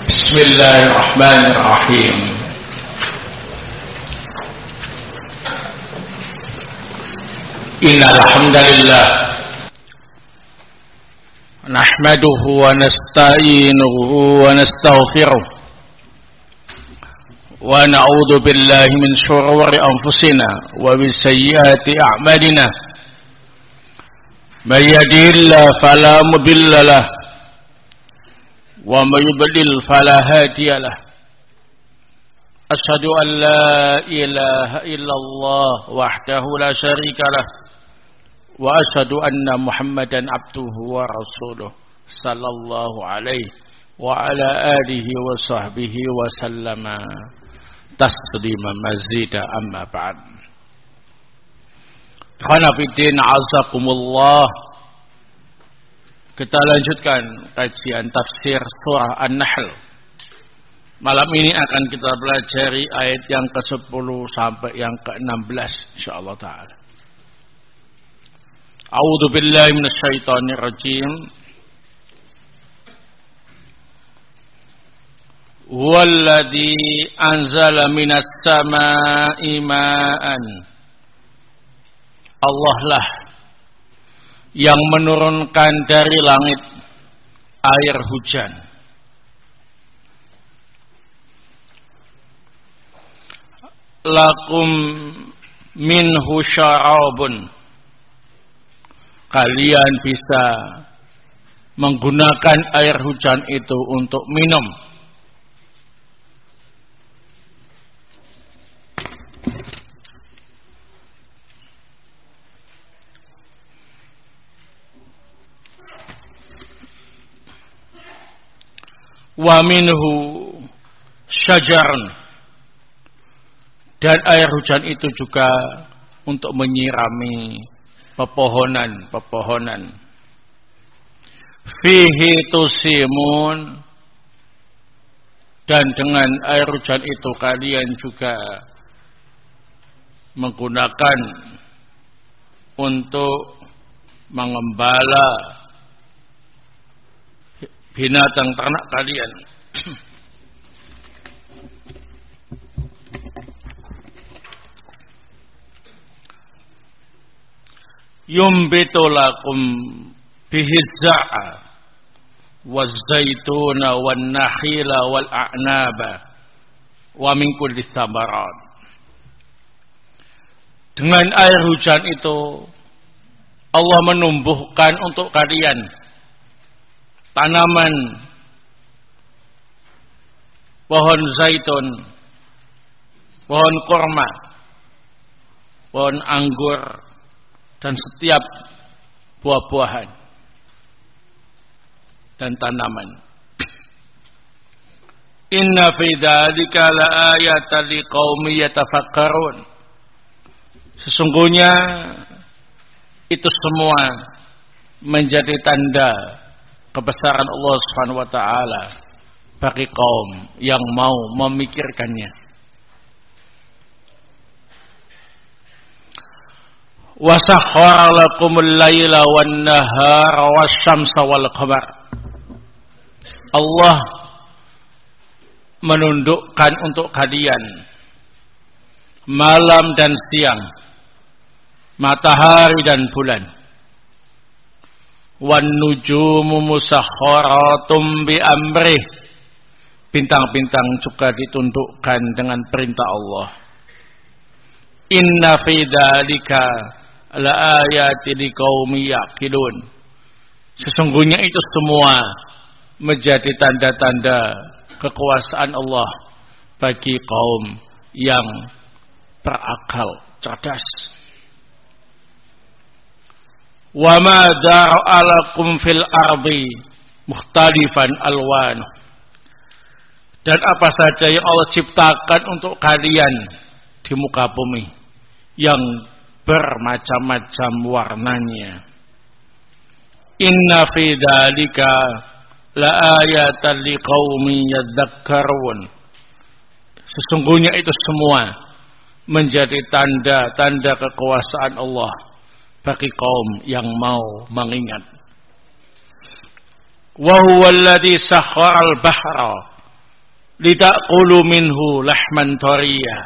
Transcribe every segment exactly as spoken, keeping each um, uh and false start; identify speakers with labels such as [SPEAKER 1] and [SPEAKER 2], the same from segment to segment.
[SPEAKER 1] Bismillahirrahmanirrahim. Innal hamdalillah nahmaduhu wa nasta'inuhu wa nastaghfiruh wa na'udzu billahi min shururi anfusina wa min sayyiati a'malina. May yahdihillahu fala mudilla lahu wa may yudlil fala hadiya lahu. Asyhadu an la ilaha illallah wahdahu la syarika lah wa asyhadu anna Muhammadan abduhu wa rasuluh sallallahu alaihi wa ala alihi wa sahbihi wa sallama tasliman mazida amma ba'd. Khana fiddin azakumullah. Kita lanjutkan kajian tafsir surah An-Nahl. Malam ini akan kita pelajari ayat yang ke sepuluh sampai yang ke enam belas insyaallah taala. A'udzu billahi minasyaitonir rajim. Huwallazi anzala minas samaa'i ma'an. Allah lah yang menurunkan dari langit air hujan. Lakum minhu syarabun. Kalian bisa menggunakan air hujan itu untuk minum. Wa minhu syajarun, dan air hujan itu juga untuk menyirami pepohonan-pepohonan. Fihi tusimun, dan dengan air hujan itu kalian juga menggunakan untuk mengembala binatang ternak kalian. Yumbitu lakum bihi za'a waz-zaituna wan-nakhila wal-a'naba wa min kulli tsamarat. Dengan air hujan itu Allah menumbuhkan untuk kalian tanaman pohon zaitun, pohon kurma, pohon anggur, dan setiap buah-buahan dan tanaman. Inna fi dzalika laayatan liqaumin yatafakkarun. Sesungguhnya itu semua menjadi tanda kebesaran Allah Subhanahu wa taala bagi kaum yang mau memikirkannya. Wa sakhkhara lakumul laila wan nahara wasyamsa wal qamar. Allah menundukkan untuk kalian malam dan siang, matahari dan bulan. Wan nujumu musakhkharatum bi amrih. Bintang-bintang juga ditundukkan dengan perintah Allah. Inna fi dzalika laayatin liqaumin yaqilun. Sesungguhnya itu semua menjadi tanda-tanda kekuasaan Allah bagi kaum yang berakal cerdas. Wa ma dara'alakum fil ardi mukhtalifan alwan. Dan apa saja yang Allah ciptakan untuk kalian di muka bumi yang bermacam-macam warnanya. Inna fi dzalika laayatan liqaumin yadhakkarun. Sesungguhnya itu semua menjadi tanda-tanda kekuasaan Allah bagi kaum yang mau mengingat. Wa huwa alladhi sakhkhara al-bahra litaqulu minhu lahman thariya.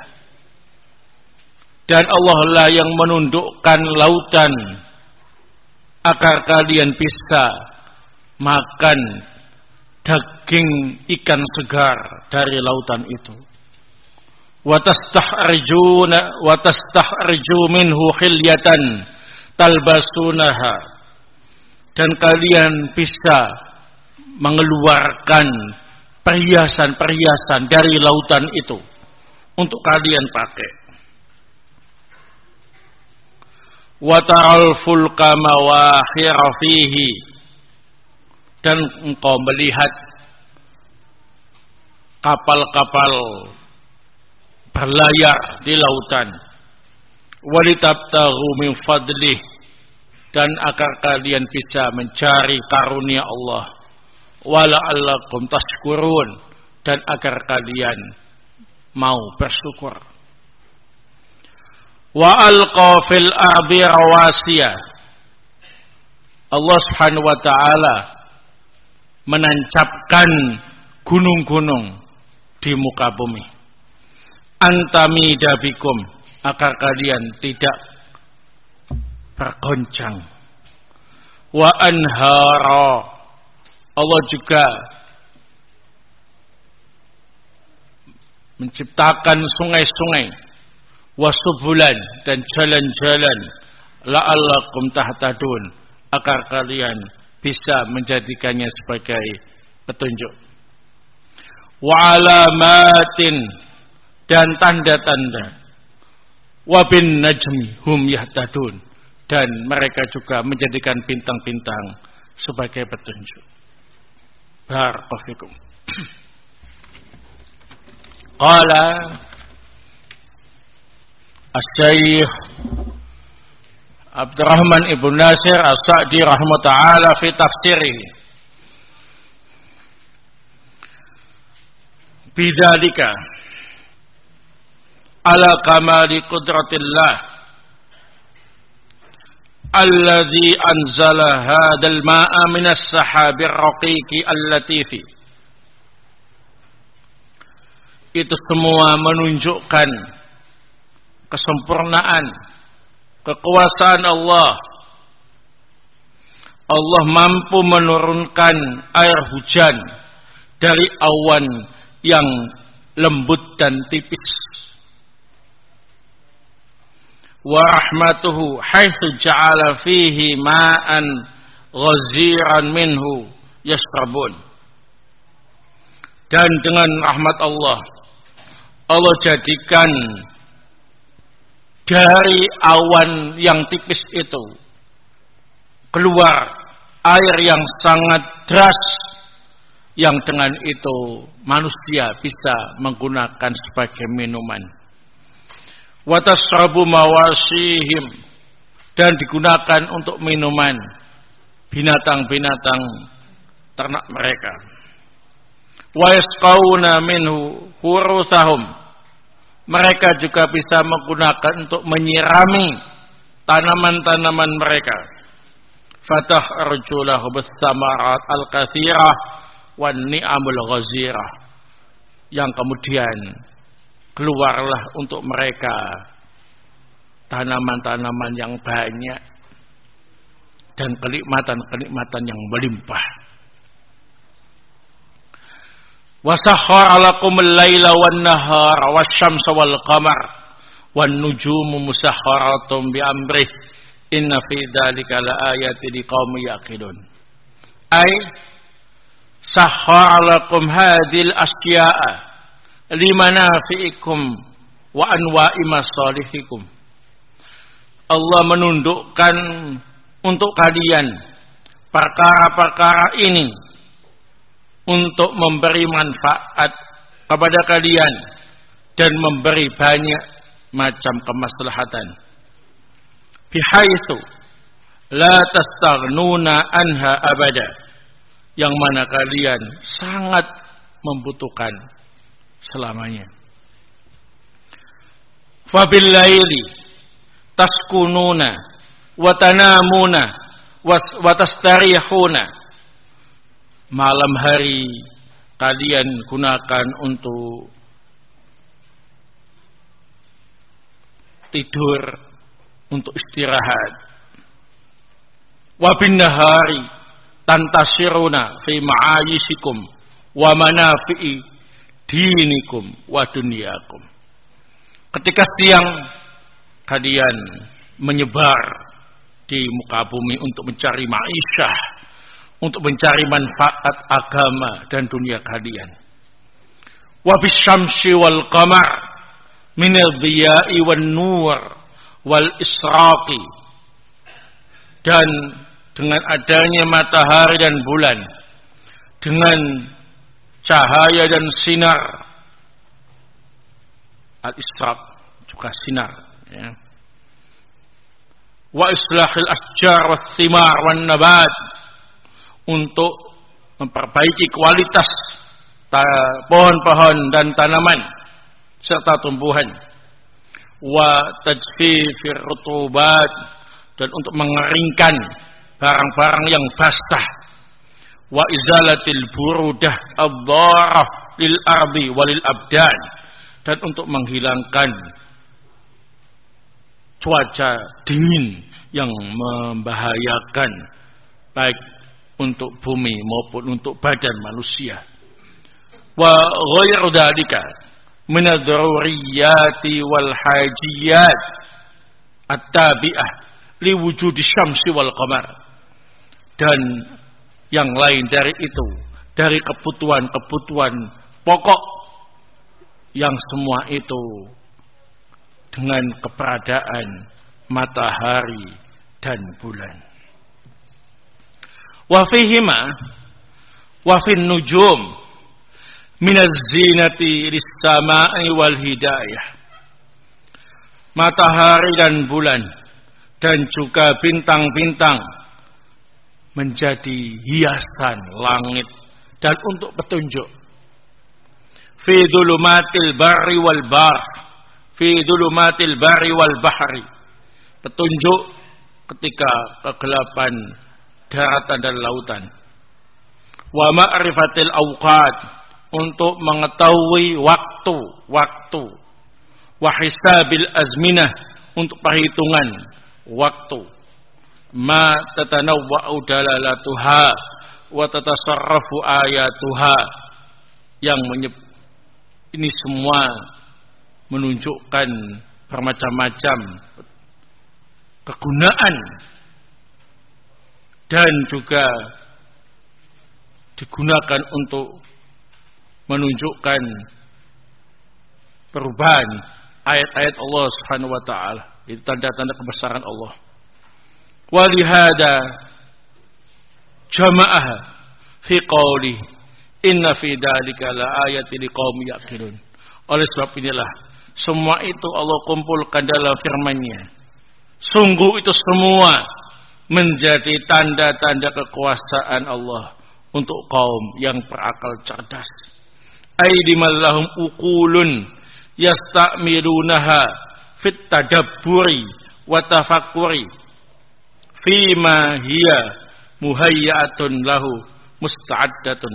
[SPEAKER 1] Dan Allah lah yang menundukkan lautan agar kalian bisa makan daging ikan segar dari lautan itu. Wa tastahrujuna wa tastahrju minhu khilyatan talbasunaha. Dan kalian bisa mengeluarkan perhiasan-perhiasan dari lautan itu untuk kalian pakai. Wa ta'al fulka mawakhira fihi. Dan engkau melihat kapal-kapal berlayar di lautan. Walitabtaghu min fadlih. Dan agar kalian bisa mencari karunia Allah. Wala'allakum tashkurun. Dan agar kalian mau bersyukur. Wa alqa fil ardi rawasiya. Allah Subhanahu wa taala menancapkan gunung-gunung di muka bumi. Antamida bikum, agar kalian tidak bergoncang. Wa anhara, Allah juga menciptakan sungai-sungai. Wasubulan, dan jalan-jalan, la'allakum tahtadun, agar kalian bisa menjadikannya sebagai petunjuk. Wa alamatin, dan tanda-tanda. Wa bin najmi hum yahtadun, dan mereka juga menjadikan bintang-bintang sebagai petunjuk. Barakallahu fikum. Qala Asy-Syaikh Abdurrahman Ibn Nasir As-Sa'di rahimahullah ta'ala fi tafsirih bidzalika ala kamali qudratillah alladzi anzala hadzal ma'a minas sahabir raqiqi al-latifi. Itu semua menunjukkan kesempurnaan, kekuasaan Allah. Allah mampu menurunkan air hujan dari awan yang lembut dan tipis. Wa rahmatuhu haitsu ja'ala fihi ma'an ghaziran minhu yashrabun. Dan dengan rahmat Allah, Allah jadikan dari awan yang tipis itu keluar air yang sangat deras, yang dengan itu manusia bisa menggunakan sebagai minuman. Wa tasrabu mawasihim, dan digunakan untuk minuman binatang-binatang ternak mereka. Wa yasqauna minhu huruthahum, mereka juga bisa menggunakan untuk menyirami tanaman-tanaman mereka. Fatah arjulahu bis-samarat al-katsirah wan ni'amul ghazirah, yang kemudian keluarlah untuk mereka tanaman-tanaman yang banyak dan kenikmatan-kenikmatan yang melimpah. Wasakhkhara lakumul laila wan nahara wasyamsa wal qamar wan nujumu musakhkharatun bi amrih inna fi dzalika laayatin liqaumin yaqilun. Ai sakhkhara lakum hadhil asya'a limanafi'ikum wa anwa'i masalihikum. Allah menundukkan untuk kalian perkara-perkara ini untuk memberi manfaat kepada kalian dan memberi banyak macam kemaslahatan. Bihaitsu la tastaghnuna anha abada, yang mana kalian sangat membutuhkan selamanya. Fabil laili taskununa wa tanamuna wa tastarihuna. Malam hari kalian gunakan untuk tidur, untuk istirahat. Wa bin nahari tantasiruna fi ma'ayisikum wa manafi'i dinikum wa dunyakum. Ketika siang kalian menyebar di muka bumi untuk mencari ma'isyah, untuk mencari manfaat agama dan dunia kalian. Wa bisyamsi wal qamar minal dhiya'i wan nur wal israqi, dan dengan adanya matahari dan bulan, dengan cahaya dan sinar, al-israq juga sinar, ya. Wa islahil asjar wa thimar wan nabat, untuk memperbaiki kualitas pohon-pohon dan tanaman serta tumbuhan. Wa tajfifir rutubat, dan untuk mengeringkan barang-barang yang basah. Wa izalatil burudah ad-dharah lil ardi walil abdan, dan untuk menghilangkan cuaca dingin yang membahayakan baik untuk bumi maupun untuk badan manusia. Wa ghairu dzalika min ad-daruriyati wal hajiyat at-tabi'ah li wujudi syamsi wal qamar, dan yang lain dari itu, dari kebutuhan-kebutuhan pokok yang semua itu dengan keberadaan matahari dan bulan. Wa fihima wa fin nujum minaz zinati lis-sama'i wal hidayah. Matahari dan bulan dan juga bintang-bintang menjadi hiasan langit dan untuk petunjuk. Fi dhulumatil barri wal bahr, fi dhulumatil barri wal bahri, petunjuk ketika kegelapan daratan dan lautan. Wa ma'rifatil awqat, untuk mengetahui waktu-waktu. Wa hisabil azminah, untuk perhitungan waktu. Ma tatanawwa'u dalalatuha wa tatasarrafu ayatuha, yang menyebut ini semua menunjukkan bermacam-macam kegunaan dan juga digunakan untuk menunjukkan perubahan ayat-ayat Allah Subhanahu wa taala. Itu tanda-tanda kebesaran Allah. Walihada jama'ah fi qawli inna fi dzalika laayatin liqaumin yaqilun. Oleh sebab inilah semua itu Allah kumpulkan dalam firman-Nya. Sungguh itu semua menjadi tanda-tanda kekuasaan Allah untuk kaum yang berakal cerdas. Aidimal lahum uqulun yasta'milunaha fit tadabburi wa tafakkuri fima hiya muhayyatun lahu musta'addatun.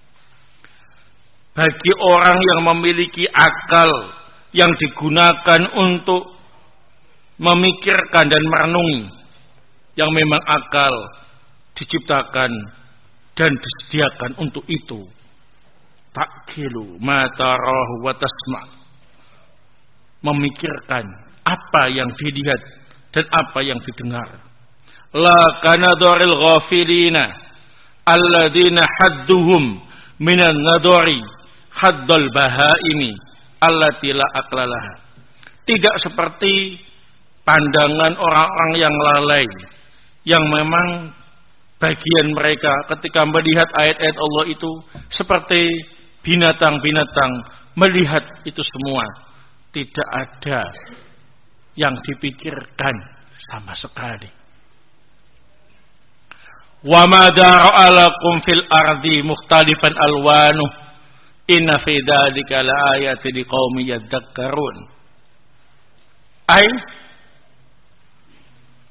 [SPEAKER 1] Bagi orang yang memiliki akal yang digunakan untuk memikirkan dan merenungi, yang memang akal diciptakan dan disediakan untuk itu. Takilu ma tarahu wa tasma', memikirkan apa yang dilihat dan apa yang didengar. La kanadoril ghafilina alladzina hadduhum minan nadori haddal bahaimi allati la aqlalaha. Tidak seperti pandangan orang-orang yang lalai, yang memang bagian mereka ketika melihat ayat-ayat Allah itu seperti binatang-binatang melihat itu semua, tidak ada yang dipikirkan sama sekali. Wa ma dara'alakum fil ardi mukhtalifan alwanu inna fi dzalika laayatin liqaumin yadhakkarun. Ai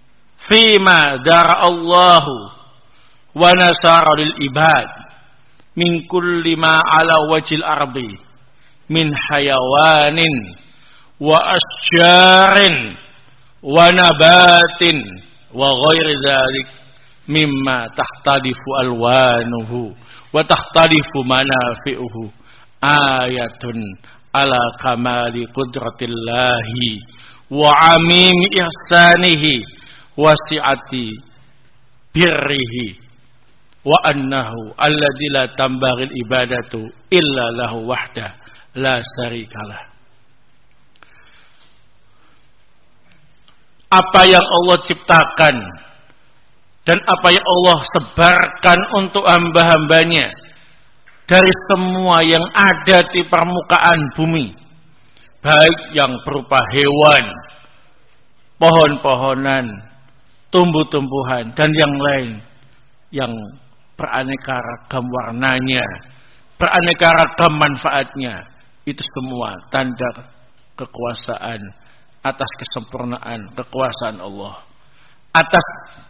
[SPEAKER 1] fima dara'allahu wa nasara lil ibad min kulli ma ala wajil ardi min hayawanin wa asjarin wa nabatin wa ghairi dzalik mimma tahtalifu alwanuhu wa tahtalifu manafi'uhu ayatun ala kamali qudratillahi wa amimi ihsanihi wa si'ati birrihi wa annahu alladzi la tambaghil ibadatu illa lahu wahdah la syarikalah. Apa yang Allah ciptakan dan apa yang Allah sebarkan untuk hamba-hambanya dari semua yang ada di permukaan bumi, baik yang berupa hewan, pohon-pohonan, tumbuh-tumbuhan, dan yang lain yang beraneka ragam warnanya, beraneka ragam manfaatnya, itu semua tanda kekuasaan atas kesempurnaan kekuasaan Allah, atas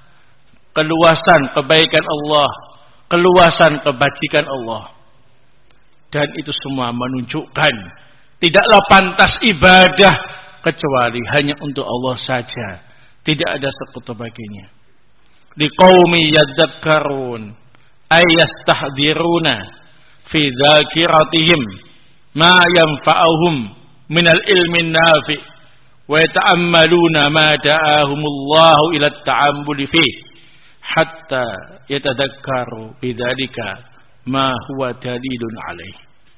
[SPEAKER 1] keluasan kebaikan Allah, keluasan kebajikan Allah. Dan itu semua menunjukkan tidaklah pantas ibadah kecuali hanya untuk Allah saja, tidak ada sekutu baginya. Liqaumi yadzakkarun ay yastahdiruna fi dzakiratihim ma yanfa'uhum minal ilmin nafi' wa yata'ammaluna ma da'ahumullahu ila at-ta'ammuli fihi hatta yatadakkaru bidzalika ma huwa dalilun alaih.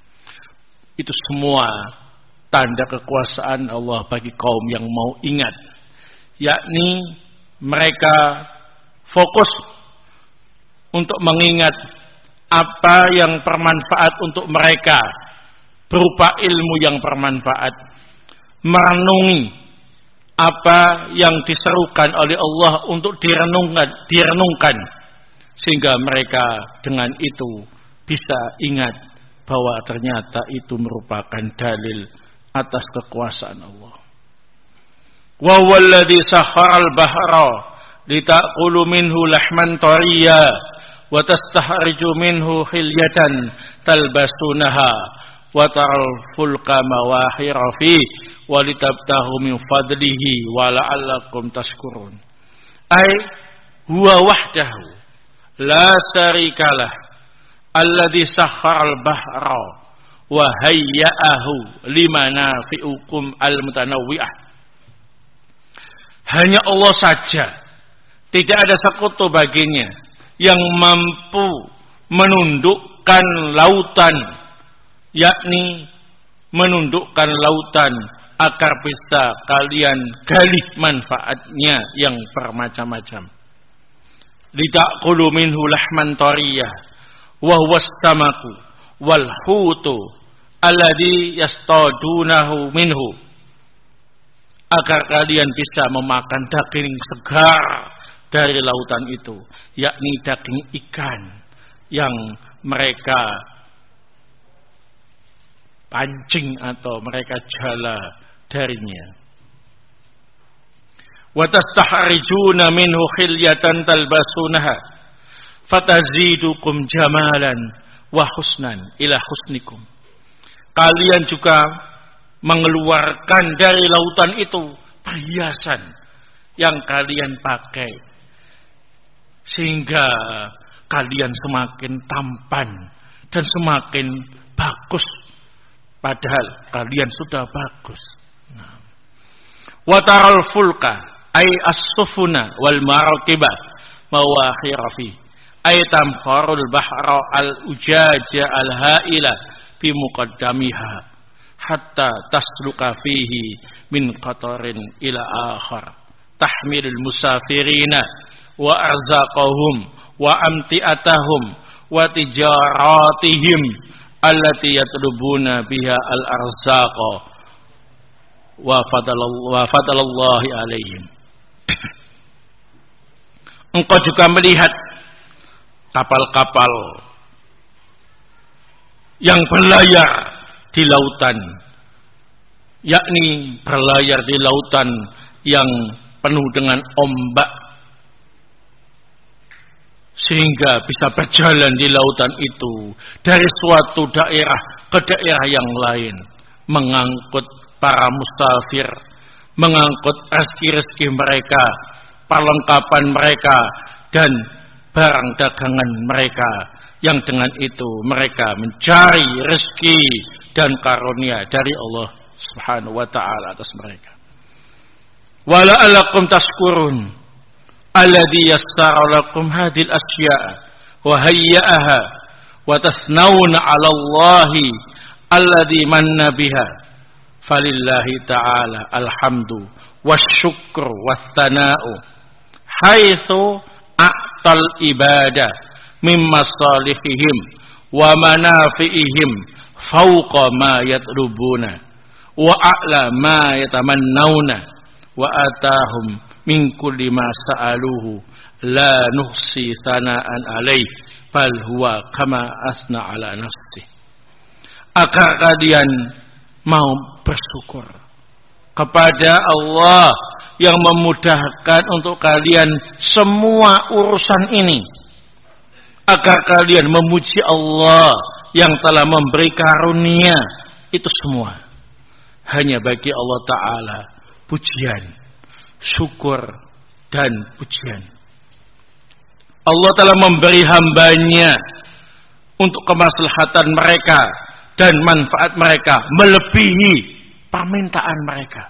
[SPEAKER 1] Itu semua tanda kekuasaan Allah bagi kaum yang mau ingat, yakni mereka fokus untuk mengingat apa yang bermanfaat untuk mereka berupa ilmu yang bermanfaat, merenungi apa yang diserukan oleh Allah untuk direnungkan, direnungkan sehingga mereka dengan itu bisa ingat bahwa ternyata itu merupakan dalil atas kekuasaan Allah. Wa huwallazi sakhkhara al-bahra litaqulu minhu lahman tariya wa tastahriju minhu khilyatan talbasunaha wa taral fulka mawahira fi wa litabtahu min fadlihi wa la'allakum tashkurun. Ai huwa wahdahu la syarikalah alladzi sakhkhara al-bahra wa hayya'ahu limanafi'ukum al-mutanawwi'ah. Hanya Allah saja, tidak ada sekutu baginya, yang mampu menundukkan lautan, yakni menundukkan lautan agar bisa kalian gali manfaatnya yang bermacam-macam. Litaqulu minhu lahman tariyah wa huwa as-samaku wal hutu alladhi yastadunahu minhu, agar kalian bisa memakan daging segar dari lautan itu, yakni daging ikan yang mereka pancing atau mereka jala darinya. Wa tastahrijuna minhu khilyatan talbasunaha fatazidukum jamalan wa husnan ila husnikum. Kalian juga mengeluarkan dari lautan itu perhiasan yang kalian pakai sehingga kalian semakin tampan dan semakin bagus, padahal kalian sudah bagus. Wa taral fulka ay as-sufuna wal maraqibah mawakhira fi ay tamkharul bahra al-ujaja al-ha'ila fi muqaddamiha hatta tasluka fihi min qatarin ila akhar tahmilul musafirina wa arzaqahum wa amti'atahum wa tijaratihim allati yatlubuna biha al-arzaqa wa fadalallahi alaihim. Engkau juga melihat kapal-kapal yang berlayar di lautan, yakni berlayar di lautan yang penuh dengan ombak, sehingga bisa berjalan di lautan itu dari suatu daerah ke daerah yang lain, mengangkut para musafir, mengangkut rezeki-rezeki mereka, perlengkapan mereka, dan barang dagangan mereka, yang dengan itu mereka mencari rezeki dan karunia dari Allah Subhanahu wa ta'ala atas mereka. Wala'alakum tashkurun alladhi yassara lakum hadhil asya'a wa hayya'aha wa tasnawna 'ala Allahi alladhi manna biha falillahi ta'ala alhamdu wasyukru wathana'u haitsu a'tal ibadah mimma salihihim wa manafi'ihim fawqa ma yatlubuna wa a'la ma yatamannawna wa atahum min kulli ma sa'aluhu la nuhsi thana'an alaih bal huwa kama asna ala nafsi. Agar kalian mau bersyukur kepada Allah yang memudahkan untuk kalian semua urusan ini, agar kalian memuji Allah yang telah memberi karunia itu semua. Hanya bagi Allah Ta'ala pujian, syukur, dan pujian. Allah telah memberi hambanya untuk kemaslahatan mereka dan manfaat mereka melebihi permintaan mereka,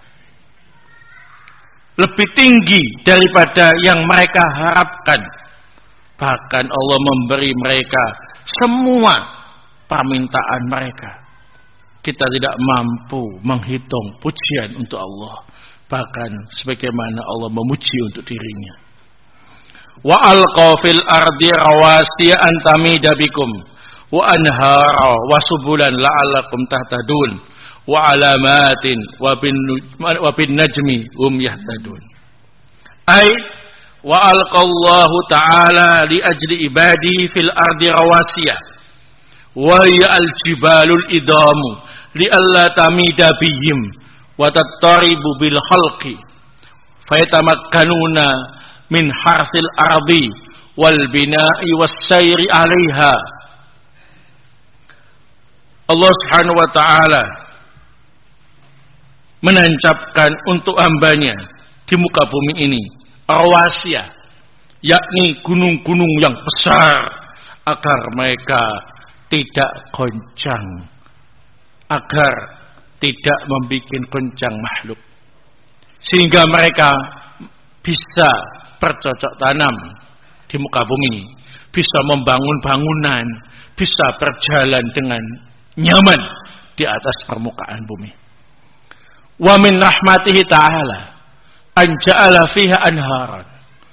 [SPEAKER 1] lebih tinggi daripada yang mereka harapkan. Bahkan Allah memberi mereka semua permintaan mereka. Kita tidak mampu menghitung pujian untuk Allah, bahkan sebagaimana Allah memuji untuk dirinya. Wa alqa fil ardi rawasiya an tamida bikum wa anhara wa subulan la'allakum tahtadun wa alamatin wa bin wa bin najmi hum yahtadun. Ai wa alqallahu ta'ala li ajli ibadi fil ardi rawasiya wa hiya al jibalul idamu li alla tamida bihim wa tattaribu bil khalqi fayatamakkanuna min harsil ardi wal bina'i was sayri 'alaiha. Allah Subhanahu wa ta'ala menancapkan untuk hambanya di muka bumi ini rawasiya, yakni gunung-gunung yang besar, agar mereka tidak goncang, agar tidak membuat goncang makhluk, sehingga mereka bisa bercocok tanam di muka bumi, bisa membangun bangunan, bisa berjalan dengan nyaman di atas permukaan bumi. Wa min rahmatihi ta'ala an ja'ala fiha anharan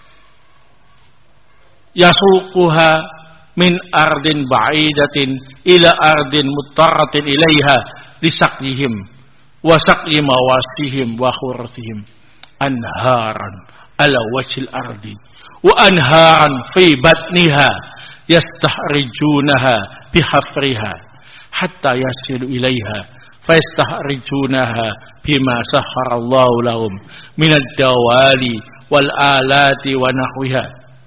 [SPEAKER 1] yasuquha min ardin ba'idatin ila ardin muttaratin ilaiha lisaqyihim wa saqyi mawasihim wa khurtihim anharan ala wajhil ardi wa anharan fi batniha yastahrijunaha bihafriha hatta yasilu ilaiha fayastahrijunaha bima sahharallahu lahum minad dawali wal alati wa nahwiha.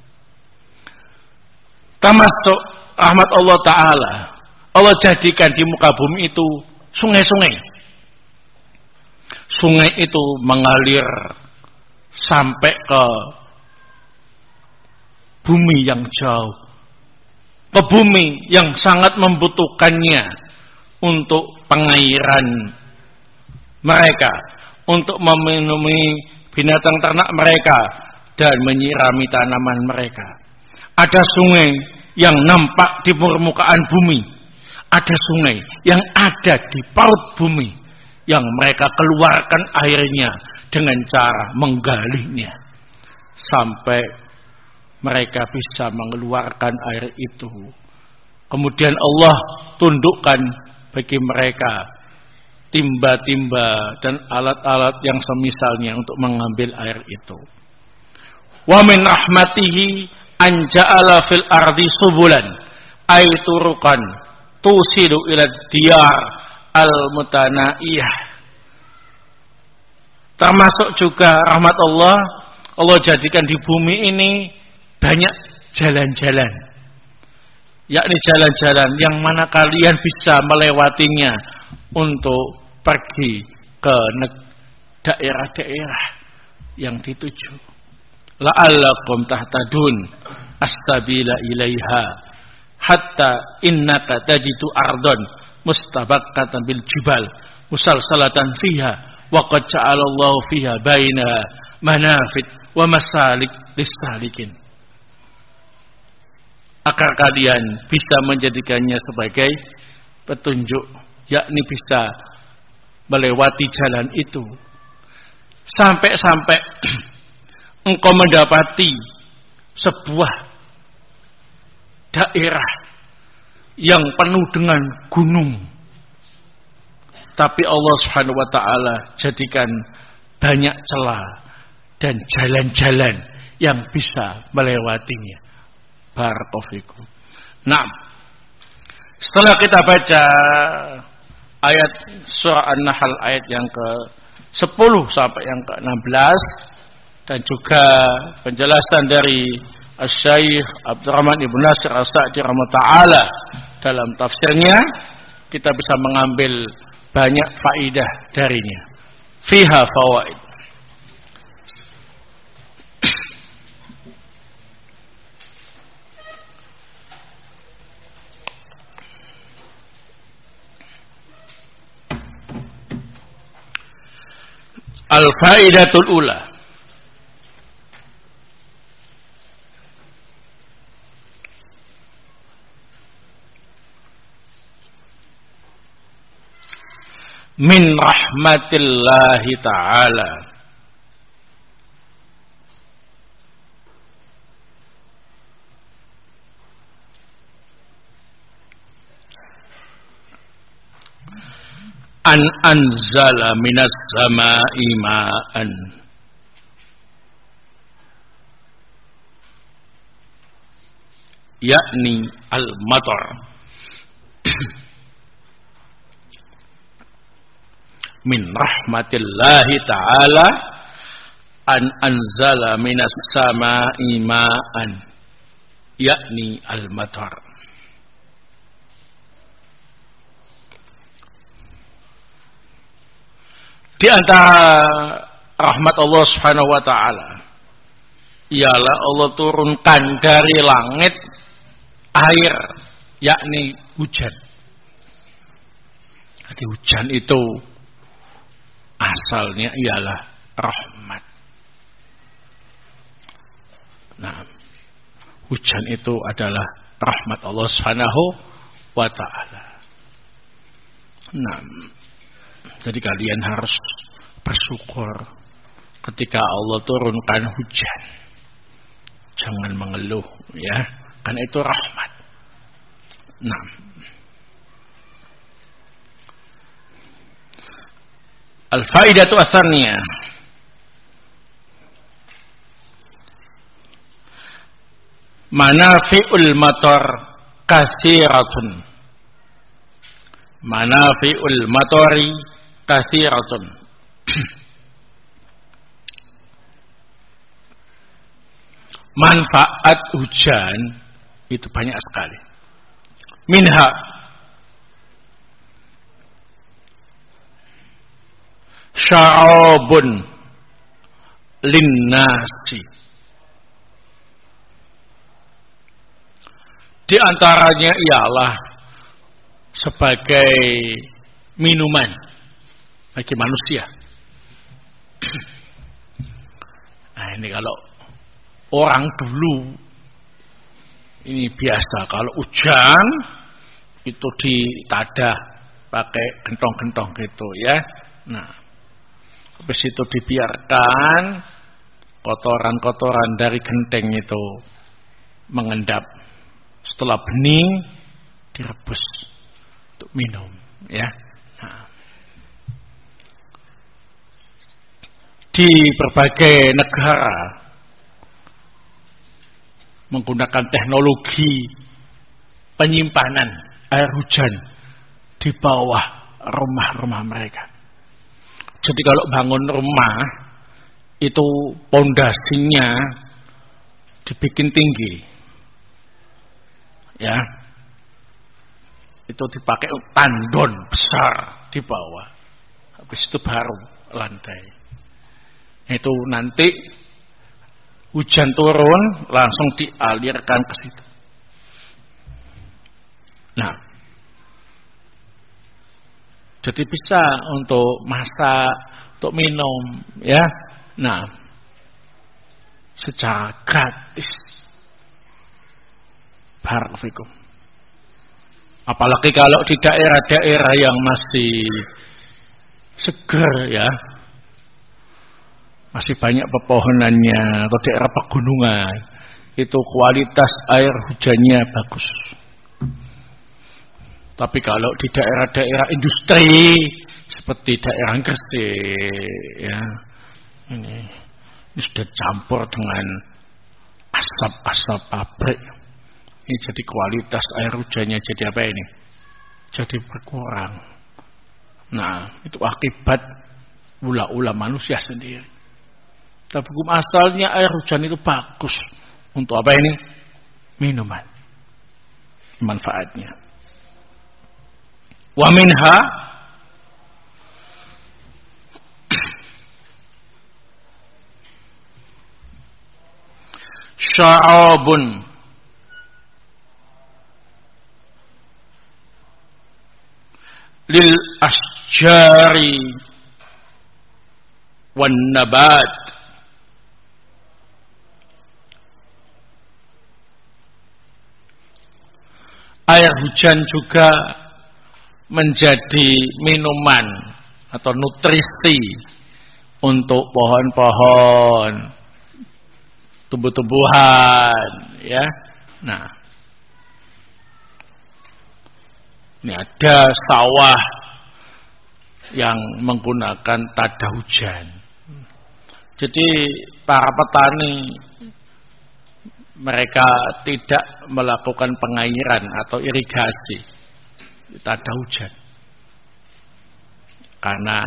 [SPEAKER 1] Termasuk rahmat Allah Ta'ala, Allah jadikan di muka bumi itu sungai-sungai. Sungai itu mengalir sampai ke bumi yang jauh, ke bumi yang sangat membutuhkannya untuk pengairan mereka, untuk meminumi binatang ternak mereka, dan menyirami tanaman mereka. Ada sungai yang nampak di permukaan bumi, ada sungai yang ada di paut bumi, yang mereka keluarkan airnya dengan cara menggalinya sampai mereka bisa mengeluarkan air itu. Kemudian Allah tundukkan bagi mereka timba-timba dan alat-alat yang semisalnya untuk mengambil air itu. Wa min rahmatihi an ja'ala fil ardi subulan ay turukan tusilu ila diyar al mutanaiyah. Termasuk juga rahmat Allah, Allah jadikan di bumi ini banyak
[SPEAKER 2] jalan-jalan. Yakni jalan-jalan yang mana kalian bisa melewatinya untuk pergi ke daerah-daerah yang dituju. La'allakum tahtadun astabila ilaiha hatta innaka tajidu ardon mustabaqqatan bil jibal musalsalatan fiha wa qad ja'alallahu fiha bainaha manafid wa masalik lis-salikin. Agar kalian bisa menjadikannya sebagai petunjuk, yakni bisa melewati jalan itu sampai-sampai engkau mendapati sebuah daerah yang penuh dengan gunung, tapi Allah Subhanahu wa taala jadikan banyak celah dan jalan-jalan yang bisa melewatinya. Barakallahu fikum. Nah, setelah kita baca ayat surah An-Nahl ayat yang ke sepuluh sampai yang ke enam belas dan juga penjelasan dari Asy-Syaikh Abdurrahman Ibnu Nasir As-Sa'di rahimahullah dalam tafsirnya, kita bisa mengambil banyak faidah darinya. Fiha fawaid. Al-faidatul ula. Min rahmatillahi ta'ala an anzala minas sama'i ma'an yakni al-matar min rahmatillahi ta'ala an anzala minas sama'i ma'an yakni al-matar. Di antara rahmat Allah Subhanahu wa taala ialah Allah turunkan dari langit air, yakni hujan. Jadi hujan itu asalnya ialah rahmat. Nah, hujan itu adalah rahmat Allah Subhanahu wa taala. Nah, jadi kalian harus bersyukur ketika Allah turunkan hujan. Jangan mengeluh, ya, karena itu rahmat. Nah, al-faidatu atsaniyah. Manafi'ul matar katsiratun. Manafi'ul matari katsiratun. Manfaat hujan itu banyak sekali. Minha sya'abun linnasi. Di antaranya ialah sebagai minuman bagi manusia. Nah, ini kalau orang dulu ini biasa kalau hujan itu ditadah pakai gentong-gentong gitu, ya. Nah, habis itu dibiarkan kotoran-kotoran dari genteng itu mengendap. Setelah bening direbus untuk minum, ya. Nah, di berbagai negara menggunakan teknologi penyimpanan air hujan di bawah rumah-rumah mereka. Jadi kalau bangun rumah itu pondasinya dibikin tinggi, ya. Itu dipakai tandon besar di bawah. Habis itu baru lantai. Itu nanti hujan turun langsung dialirkan ke situ. Nah, jadi bisa untuk masak, untuk minum, ya. Nah, secara gratis. Barakallahu. Apalagi kalau di daerah-daerah yang masih seger, ya, masih banyak pepohonannya, atau daerah pegunungan, itu kualitas air hujannya bagus. Tapi kalau di daerah-daerah industri seperti daerah Gresik, ya, ini, ini sudah campur dengan asap-asap pabrik. Ini jadi kualitas air hujannya jadi apa ini? Jadi berkurang. Nah, itu akibat ulah-ulah manusia sendiri. Tapi hukum asalnya air hujan itu bagus. Untuk apa ini? Minuman. Manfaatnya. Wa minha sya'abun lil asjari wan nabat. Air hujan juga menjadi minuman atau nutrisi untuk pohon-pohon, tumbuh-tumbuhan, ya. Nah, ini ada sawah yang menggunakan tada hujan. Jadi para petani mereka tidak melakukan pengairan atau irigasi tada hujan. Karena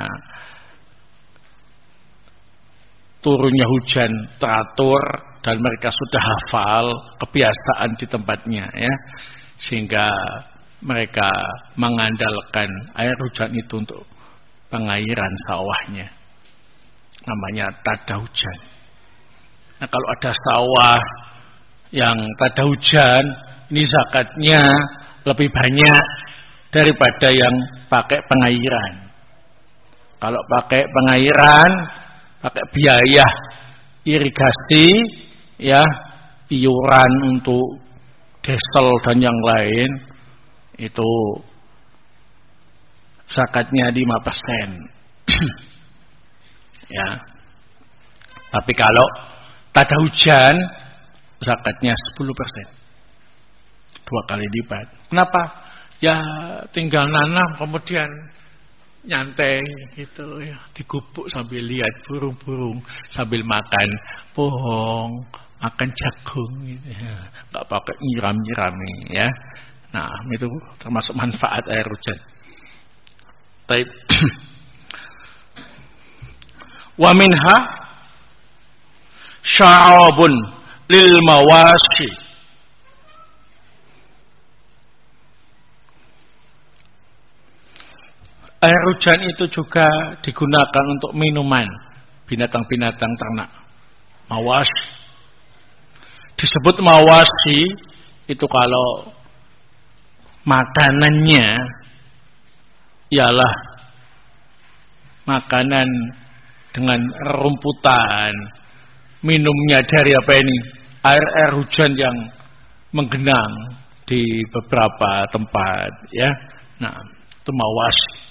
[SPEAKER 2] turunnya hujan teratur dan mereka sudah hafal kebiasaan di tempatnya, ya. Sehingga mereka mengandalkan air hujan itu untuk pengairan sawahnya. Namanya tada hujan. Nah, kalau ada sawah yang tada hujan, ini zakatnya lebih banyak daripada yang pakai pengairan. Kalau pakai pengairan, pakai biaya irigasi, ya, iuran untuk diesel dan yang lain, itu zakatnya lima persen. Ya. Tapi kalau tada hujan, zakatnya sepuluh persen. Dua kali lipat. Kenapa? Ya tinggal nanam kemudian nyantai gitu, ya, digubuk sambil lihat burung-burung, sambil makan pohon, makan jagung gitu, ya. Nggak pakai nyiram-nyirami, ya. Nah, itu termasuk manfaat air hujan. Baik. Wa minha sya'abun lil mawashi. Air hujan itu juga digunakan untuk minuman binatang-binatang ternak. Mawashi. Disebut mawashi itu kalau makanannya ialah makanan dengan rumputan, minumnya dari apa ini? Air-air hujan yang menggenang di beberapa tempat, ya. Nah, itu mawashi.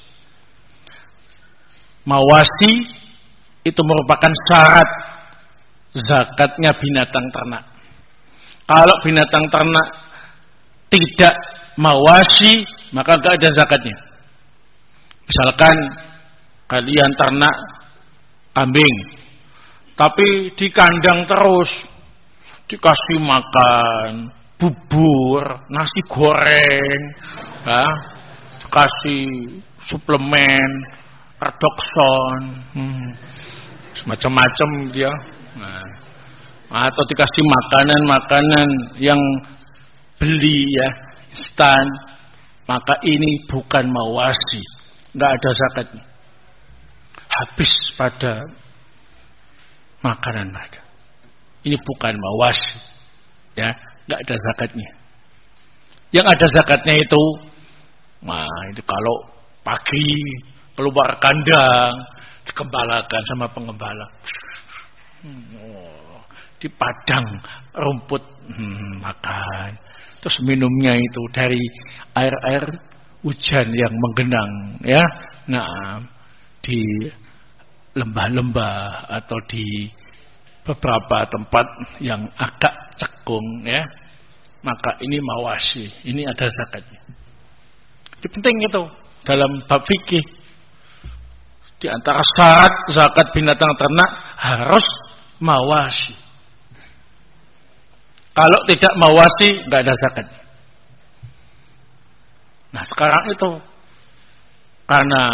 [SPEAKER 2] Mawasi itu merupakan syarat zakatnya binatang ternak. Kalau binatang ternak tidak mawasi, maka tidak ada zakatnya. Misalkan kalian ternak kambing, tapi di kandang terus dikasih makan bubur, nasi goreng, ya, dikasih suplemen, redokson, hmm, macam-macam dia. Nah, atau dikasih makanan-makanan yang beli ya instan, maka ini bukan mawasi, nggak ada zakatnya. Habis pada makanan mereka. Ini bukan mawasi, ya, nggak ada zakatnya. Yang ada zakatnya itu, nah itu kalau pagi keluar kandang dikembalakan sama pengembala, hmm, di padang rumput hmm, makan, terus minumnya itu dari air-air hujan yang menggenang, ya, nah di lembah-lembah atau di beberapa tempat yang agak cekung, ya, maka ini mawasi, ini ada zakatnya. Itu penting itu dalam bab fikih. Di antara syarat zakat binatang ternak harus mawasi. Kalau tidak mawasi, nggak ada zakatnya. Nah sekarang itu karena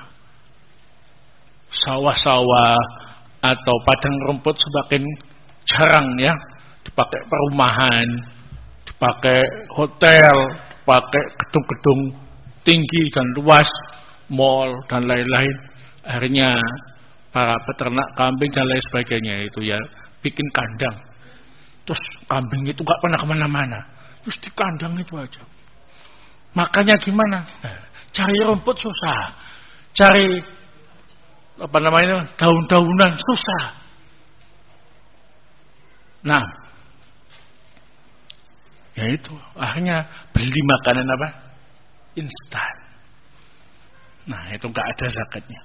[SPEAKER 2] sawah-sawah atau padang rumput semakin jarang, ya, dipakai perumahan, dipakai hotel, dipakai gedung-gedung tinggi dan luas, mall dan lain-lain. Akhirnya para peternak kambing dan lain sebagainya itu ya bikin kandang. Terus kambing itu gak pernah kemana-mana, terus di kandang itu aja. Makanya gimana? Cari rumput susah, cari apa namanya daun-daunan susah. Nah, ya itu akhirnya beli makanan apa? Instan. Nah itu gak ada zakatnya,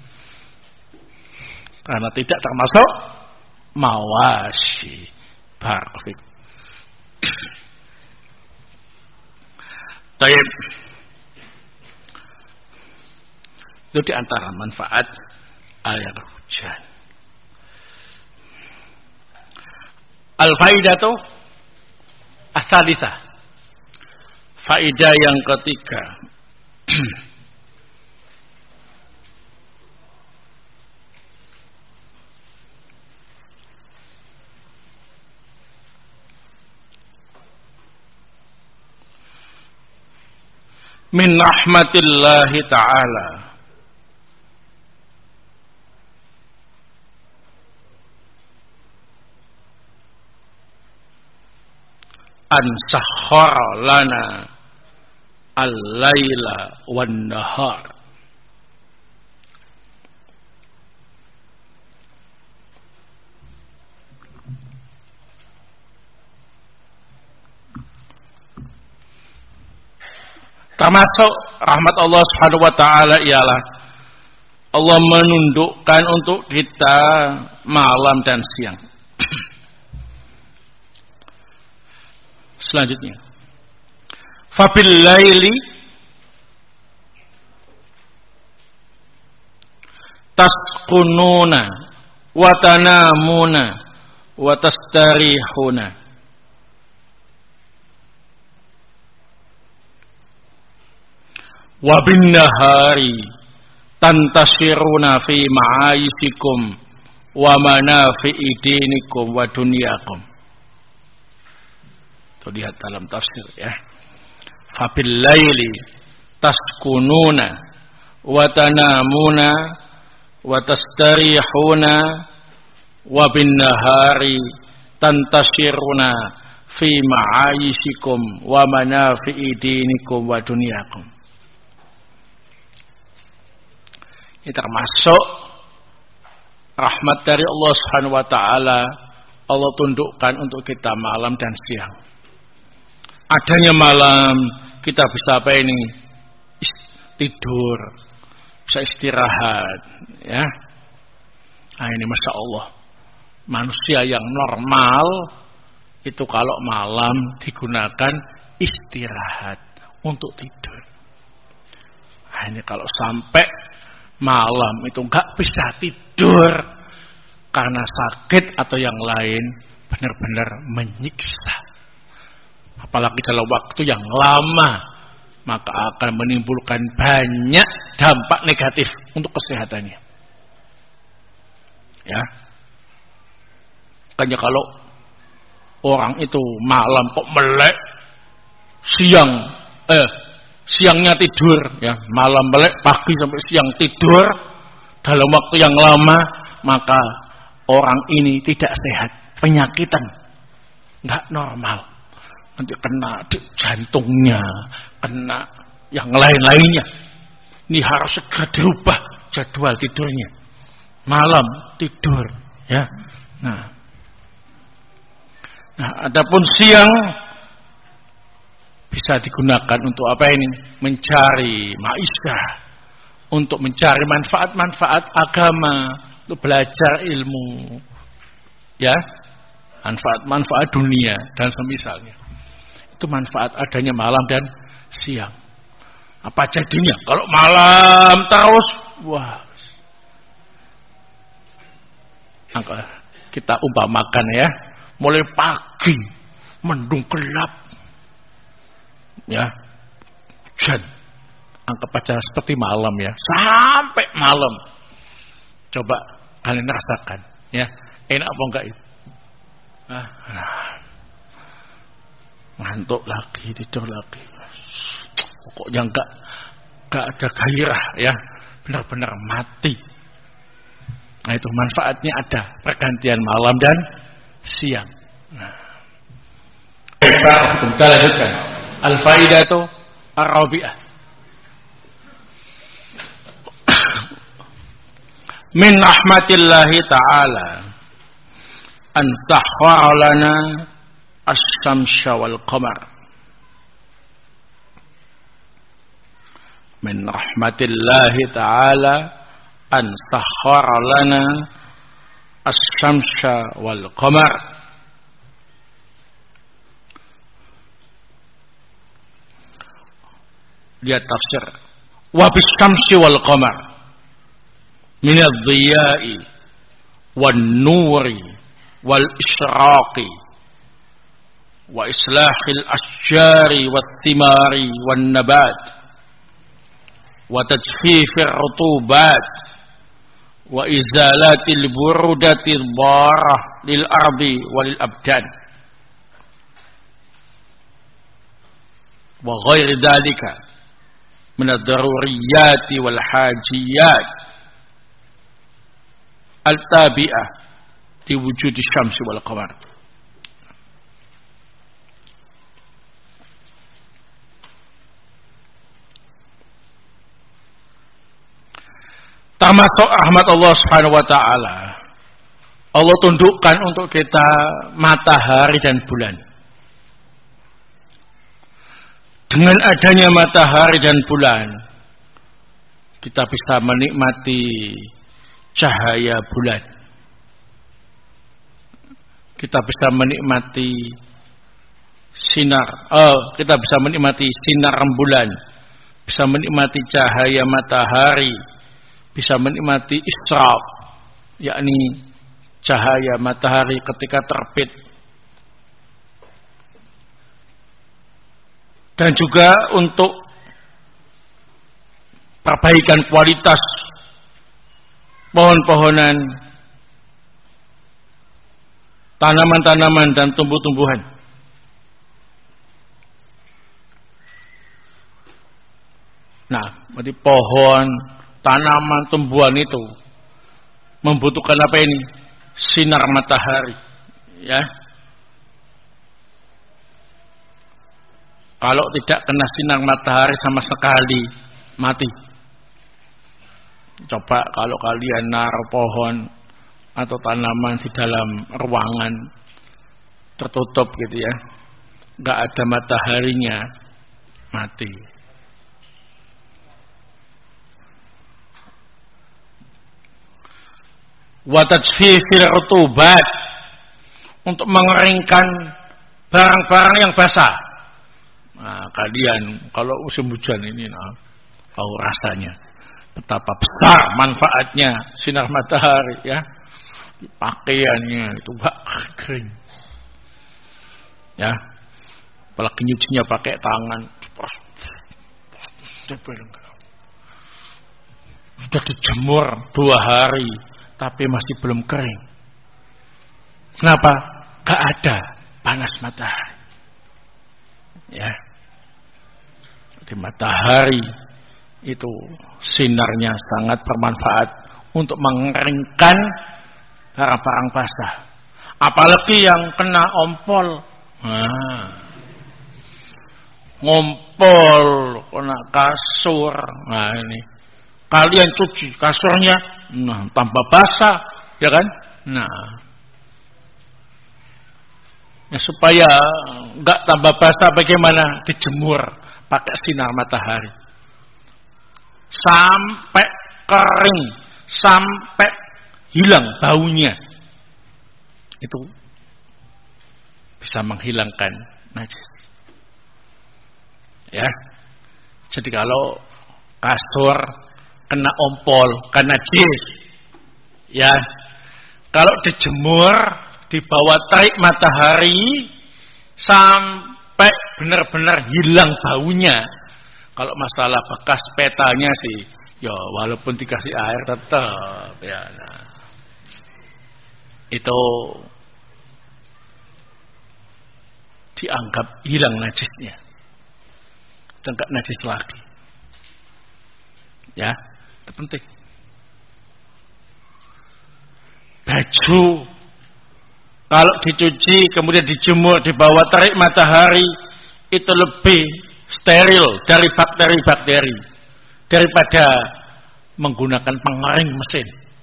[SPEAKER 2] karena tidak termasuk mawasi. Barakallahu. Baik. Itu di antara manfaat air hujan. Al-faidatu ats-tsalitsah. Faedah yang ketiga. Min rahmatillahi ta'ala an sakhkhara lana al-laila wan nahar. Termasuk rahmat Allah Subhanahu wa taala ialah Allah menundukkan untuk kita malam dan siang. Selanjutnya, fabil laili tasqununa wa tanamuna wa tastarihuna. Wa bin nahari tantashiruna fi ma'aishikum wa manafi'i dinikum wa dunyakum. Itu lihat dalam tafsir, ya. Fabil laili taskununa wa tanamuna wa tastarihuna wa bin nahari tantashiruna fi ma'aishikum wa manafi'i dinikum wa dunyakum. Ini termasuk rahmat dari Allah Subhanahu wa taala. Allah tundukkan untuk kita malam dan siang. Adanya malam kita bisa apa ini? Tidur, bisa istirahat, ya. Nah, ini Masya Allah, manusia yang normal itu kalau malam digunakan istirahat untuk tidur. Nah, ini kalau sampai malam itu nggak bisa tidur karena sakit atau yang lain, benar-benar menyiksa. Apalagi dalam waktu yang lama, maka akan menimbulkan banyak dampak negatif untuk kesehatannya. Ya, makanya kalau orang itu malam kok melek, siang eh siangnya tidur ya, malam melek, pagi sampai siang tidur dalam waktu yang lama, maka orang ini tidak sehat, penyakitan, nggak normal. Nanti kena jantungnya, kena yang lain-lainnya. Ini harus segera dirubah jadwal tidurnya. Malam tidur, ya. Nah, nah, adapun siang bisa digunakan untuk apa ini? Mencari maisha, untuk mencari manfaat-manfaat agama, untuk belajar ilmu, ya, manfaat-manfaat dunia dan semisalnya. Itu manfaat adanya malam dan siang. Apa jadinya kalau malam terus? Wah, kita umpamakan ya, mulai pagi mendung gelap, ya, hujan, anggap aja seperti malam ya, sampai malam. Coba kalian rasakan, ya, enak apa enggak itu? Nah, nah. Ngantuk lagi, tidur lagi. Pokoknya enggak enggak ada gairah ya, benar-benar mati. Nah, itu manfaatnya ada, pergantian malam dan siang. Nah, kita lanjutkan. Al-faidatu ar-rabi'ah. Min rahmatillahi ta'ala an tahwa'a lana as-samsya wal qamar. Min rahmatillahi ta'ala an tahwa'a lana as-samsya wal qamar. Lihat tafsir. Wa bis-samsi wal qamar min adh-dhiya'i wan nuri wal isyraqi wa islahil asjari wat thimari wan nabat wa tajfifir rutubat wa izalatil burudati dharah lil ardi walil abdan wa ghairi dzalika min ad-daruriyati wal hajiyat al-tabi'ah di wujudi syamsi wal qamar. Termasuk rahmat Allah Subhanahu wa taala, Allah tundukkan untuk kita matahari dan bulan. Dengan adanya matahari dan bulan, kita bisa menikmati cahaya bulan. Kita bisa menikmati sinar, oh, kita bisa menikmati sinar rembulan, bisa menikmati cahaya matahari, bisa menikmati isyraq, yakni cahaya matahari ketika terbit. Dan juga untuk perbaikan kualitas pohon-pohonan, tanaman-tanaman dan tumbuh-tumbuhan. Nah, berarti pohon, tanaman, tumbuhan itu membutuhkan apa ini? Sinar matahari, ya. Kalau tidak kena sinar matahari sama sekali, mati. Coba kalau kalian naruh pohon atau tanaman di dalam ruangan tertutup gitu ya, nggak ada mataharinya, mati. Wa tajfifir rutubat, untuk mengeringkan barang-barang yang basah. Nah, kalian kalau musim hujan ini, nah, tahu rasanya betapa besar manfaatnya sinar matahari ya. Pakaiannya itu gak kering, ya. Apalagi nyucinya pakai tangan, sudah dijemur dua hari tapi masih belum kering. Kenapa? Gak ada panas matahari, ya. di matahari itu sinarnya sangat bermanfaat untuk mengeringkan barang-barang basah. Apalagi yang kena ompol, nah, ngompol, kena kasur, nah ini kalian cuci kasurnya, nah tambah basah, ya kan? Nah, ya supaya nggak tambah basah, bagaimana? Dijemur pakai sinar matahari sampai kering, sampai hilang baunya. Itu bisa menghilangkan najis. Ya. Jadi kalau kasur kena ompol, kena najis, ya. Kalau dijemur di bawah terik matahari sampai benar-benar hilang baunya. Kalau masalah bekas petanya sih, ya walaupun dikasih air tetap ya. Nah, itu dianggap hilang najisnya dan gak najis lagi. Ya, itu penting. Baju kalau dicuci kemudian dijemur di bawah terik matahari itu lebih steril dari bakteri-bakteri daripada menggunakan pengering mesin.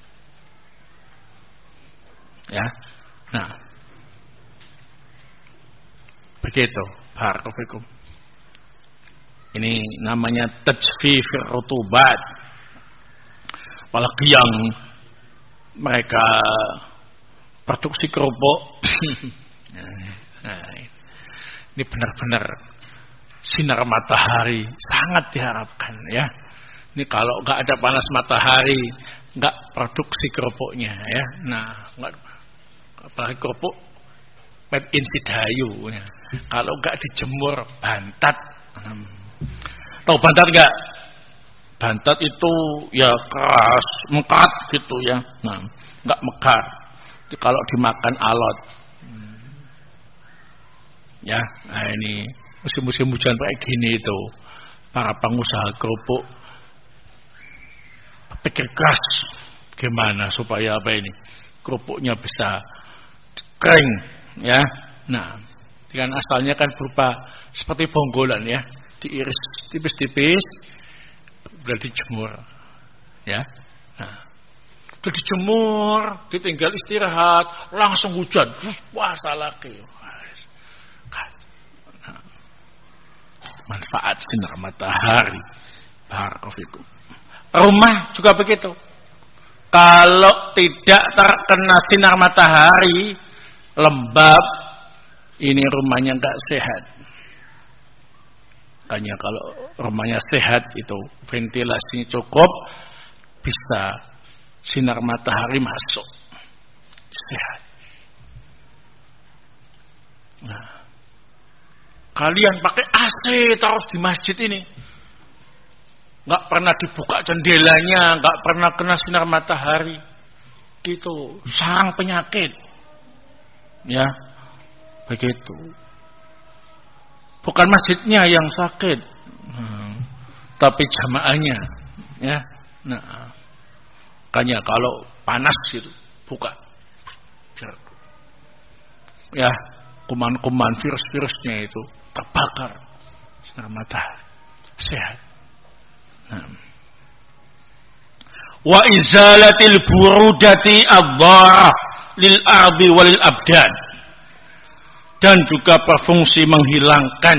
[SPEAKER 2] Ya. Nah. Begitu, barakallahu. Ini namanya tajfifir rutubat. Apalagi yang mereka produksi kerupuk. Nah, ini benar-benar sinar matahari sangat diharapkan ya. Ini kalau nggak ada panas matahari, nggak produksi kerupuknya ya. Nah, nggak, apalagi kerupuk made in Sidayu. Ya. Kalau nggak dijemur bantat, hmm. Tahu bantat nggak? Bantat itu ya keras, mekar gitu ya. Nah, nggak mekar. Jadi kalau dimakan alot, hmm. ya. Nah ini musim-musim hujan kayak gini itu para pengusaha kerupuk pikir keras gimana supaya apa ini kerupuknya bisa kering ya. Nah, dengan asalnya kan berupa seperti bonggolan ya, diiris tipis-tipis udah dijemur ya. Nah, udah dijemur, ditinggal istirahat, langsung hujan, puasa lagi. Nah, manfaat sinar matahari. Barakallahu. Rumah juga begitu. Kalau tidak terkena sinar matahari, lembab, ini rumahnya enggak sehat. Makanya kalau rumahnya sehat itu ventilasinya cukup, bisa sinar matahari masuk. Sehat. Nah, kalian pakai A C terus di masjid ini, nggak pernah dibuka jendelanya, nggak pernah kena sinar matahari, itu sarang penyakit, ya begitu. Bukan masjidnya yang sakit, hmm, tapi jamaahnya, ya. Nah, makanya kalau panas gitu, buka, ya kuman-kuman virus-virusnya itu terbakar sinar matahari, sehat. Nah. Wa izalatil burudati ad-dharah lil ardi walil abdan, dan juga berfungsi menghilangkan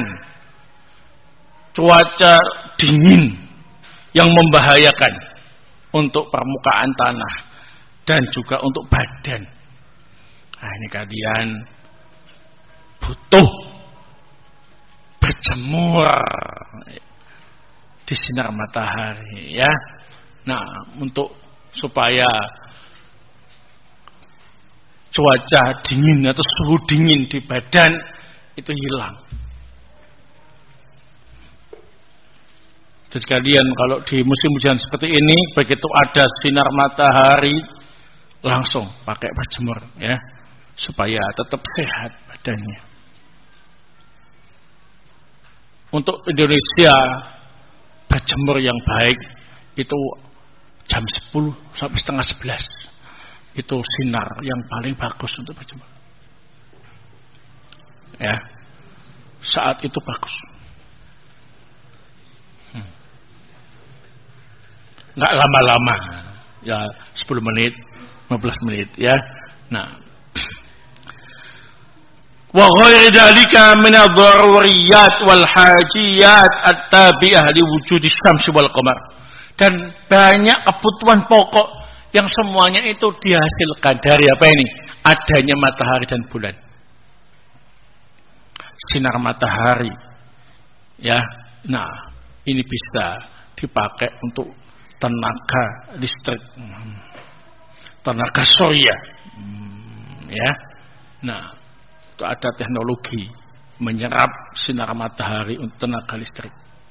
[SPEAKER 2] cuaca dingin yang membahayakan untuk permukaan tanah dan juga untuk badan. Nah, ini kalian butuh berjemur di sinar matahari ya. Nah, untuk supaya cuaca dingin atau suhu dingin di badan itu hilang. Jadi sekalian kalau di musim hujan seperti ini, begitu ada sinar matahari langsung pakai berjemur ya, supaya tetap sehat badannya. Untuk Indonesia berjemur yang baik itu jam sepuluh sampai setengah sebelas. Itu sinar yang paling bagus untuk berjemur. Ya. Saat itu bagus. Hmm. Nggak lama-lama. Ya sepuluh menit, lima belas menit ya. Nah, wa ghairi dzalika min ad-daruriyat wal hajiyat at-tabi'ah li wujudi syamsi wal qamar. Dan banyak kebutuhan pokok yang semuanya itu dihasilkan dari apa ini? Adanya matahari dan bulan. Sinar matahari. Ya. Nah, ini bisa dipakai untuk tenaga listrik, tenaga surya, ya. Nah, itu ada teknologi menyerap sinar matahari untuk tenaga listrik.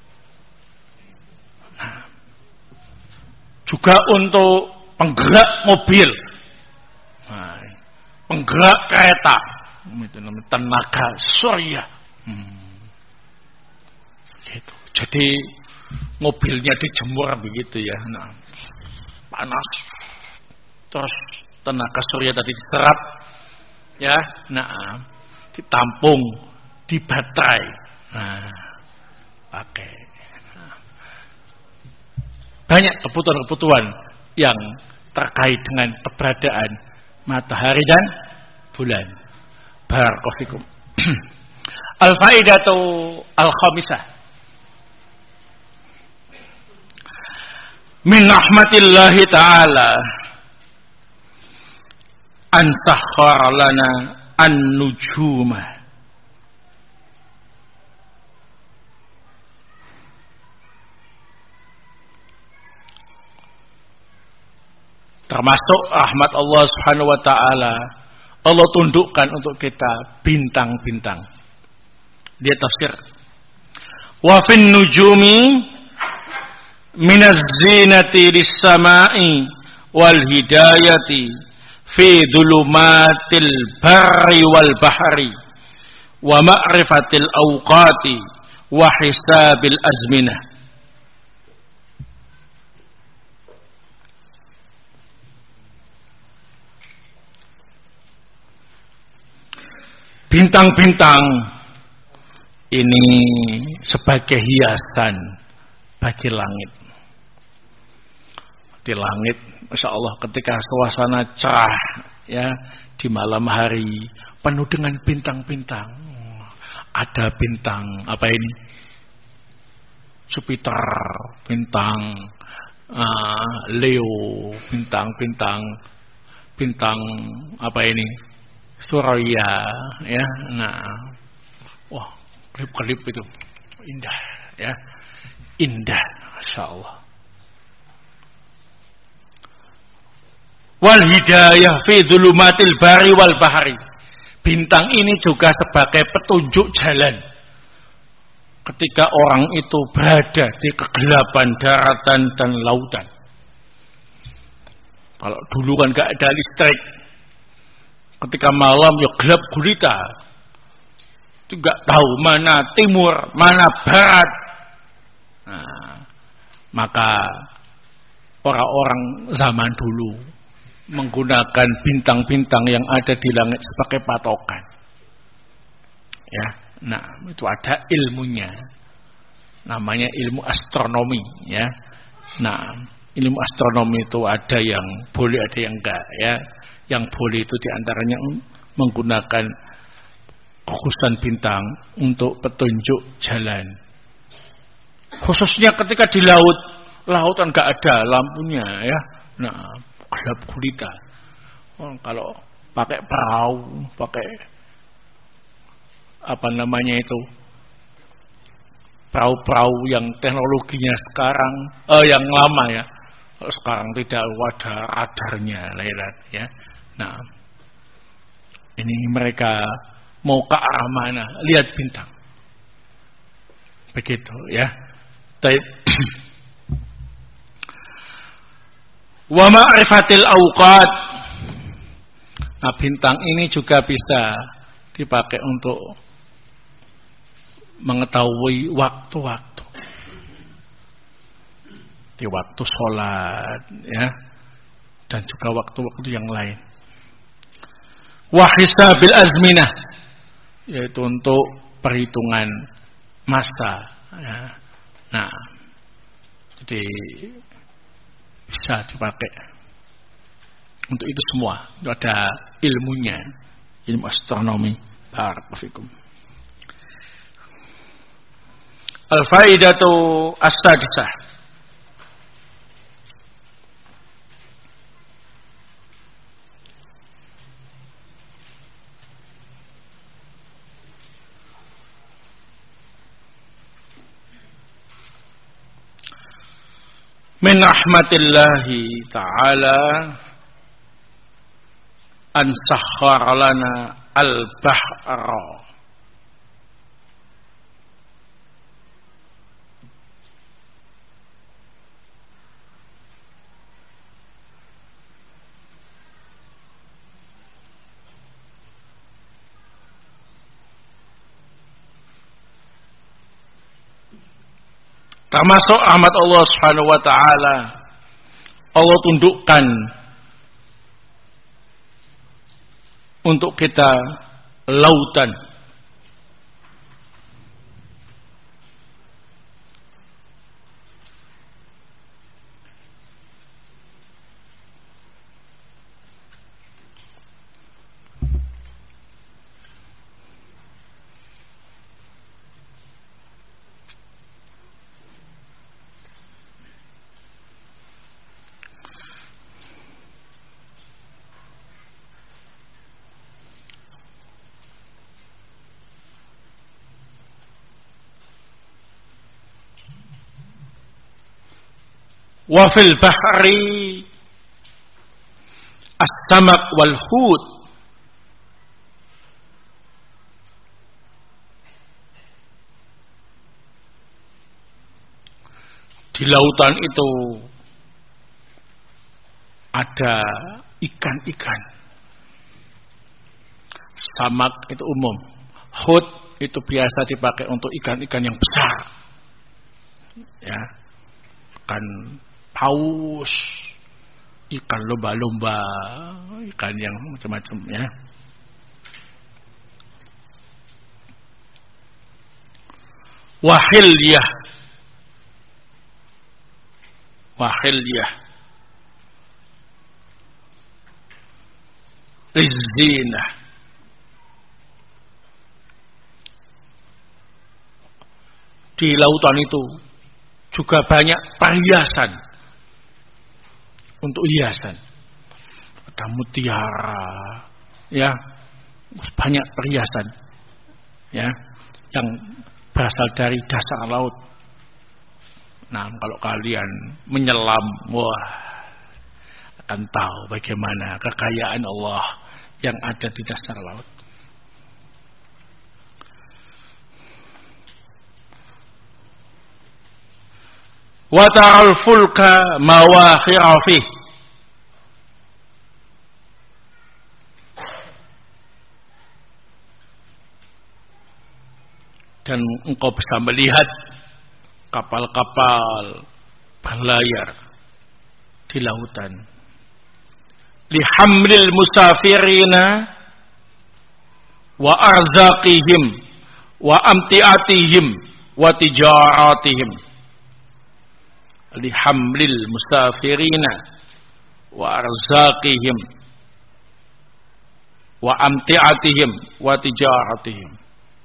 [SPEAKER 2] Nah, juga untuk penggerak mobil, nah, penggerak kereta, itu namanya tenaga surya. Hmm. Gitu. Jadi mobilnya dijemur begitu ya, nah, panas, terus tenaga surya tadi diserap, ya, nah, ditampung di baterai, nah, pakai. Nah, banyak kebutuhan-kebutuhan yang terkait dengan keberadaan matahari dan bulan. Barakallahu fikum. Al-faidatu al-khamisah. Min rahmatillahi ta'ala an sakhkhara lana an-nujuma termasuk rahmat Allah Subhanahu wa taala. Allah tundukkan untuk kita bintang-bintang. Dia tafsir wa fin nujumi minaz zinati lis-sama'i wal hidayati fi dhulumatil barri wal bahri wa ma'rifatil awqati wa hisabil azminah. Bintang-bintang ini sebagai hiasan bagi langit. Di langit, Masya Allah, ketika suasana cerah, ya, di malam hari penuh dengan bintang-bintang. Ada bintang apa ini? Jupiter, bintang uh, Leo, bintang-bintang, bintang apa ini? Surya, ya. Nah, wah, kelip-kelip itu indah, ya, indah, Masya Allah. Wal hidayah fi dhulumatil bari wal bahri. Bintang ini juga sebagai petunjuk jalan ketika orang itu berada di kegelapan daratan dan lautan. Kalau dulu kan gak ada listrik, ketika malam ya gelap gulita, itu gak tahu mana timur, mana barat. Nah, maka orang-orang zaman dulu menggunakan bintang-bintang yang ada di langit sebagai patokan. Ya, nah itu ada ilmunya, namanya ilmu astronomi. Ya, nah ilmu astronomi itu ada yang boleh, ada yang enggak. Ya, yang boleh itu diantaranya menggunakan khususan bintang untuk petunjuk jalan. Khususnya ketika di laut, lautan enggak ada lampunya. Ya, nah gelap gulita. Oh, kalau pakai perahu, pakai apa namanya itu, perahu-perahu yang teknologinya sekarang, eh, yang lama ya, kalau sekarang tidak ada radarnya, lelat ya. Nah, ini mereka mau ke arah mana? Lihat bintang. Begitu ya. Taib. Wa ma'rifatil awqat. Nah, bintang ini juga bisa dipakai untuk mengetahui waktu-waktu. di waktu sholat, ya, dan juga waktu-waktu yang lain. Wa hisabil azminah, yaitu untuk perhitungan masa, ya. Nah, jadi bisa dipakai untuk itu semua. Itu ada ilmunya, ilmu astronomi. Barakallahu fikum. Al-faidatu as-sadisah. Min rahmatillahi ta'ala an sakhkhara lana al-bahra termasuk rahmat Allah Subhanahu wa taala. Allah tundukkan untuk kita lautan. Wa fil bahri as-samak wal hut. Di lautan itu ada ikan-ikan. Samak itu umum. Hut itu biasa dipakai untuk ikan-ikan yang besar. Ya. Ikan paus, ikan lomba-lomba, ikan yang macam-macam, ya. Wahilyah, wahilyah, rizzinah. Di lautan itu juga banyak perhiasan. Untuk hiasan, ada mutiara, ya, banyak perhiasan, ya, yang berasal dari dasar laut. Nah, kalau kalian menyelam, wah, akan tahu bagaimana kekayaan Allah yang ada di dasar laut. Wa ta'al fulka mawakhira fih. Dan engkau bisa melihat kapal-kapal berlayar di lautan. Lihamlil musafirina wa arzaqihim wa amtiatihim wa tijaratihim. Lihamlil musafirina wa arzaqihim wa amtiatihim wa tijaratihim.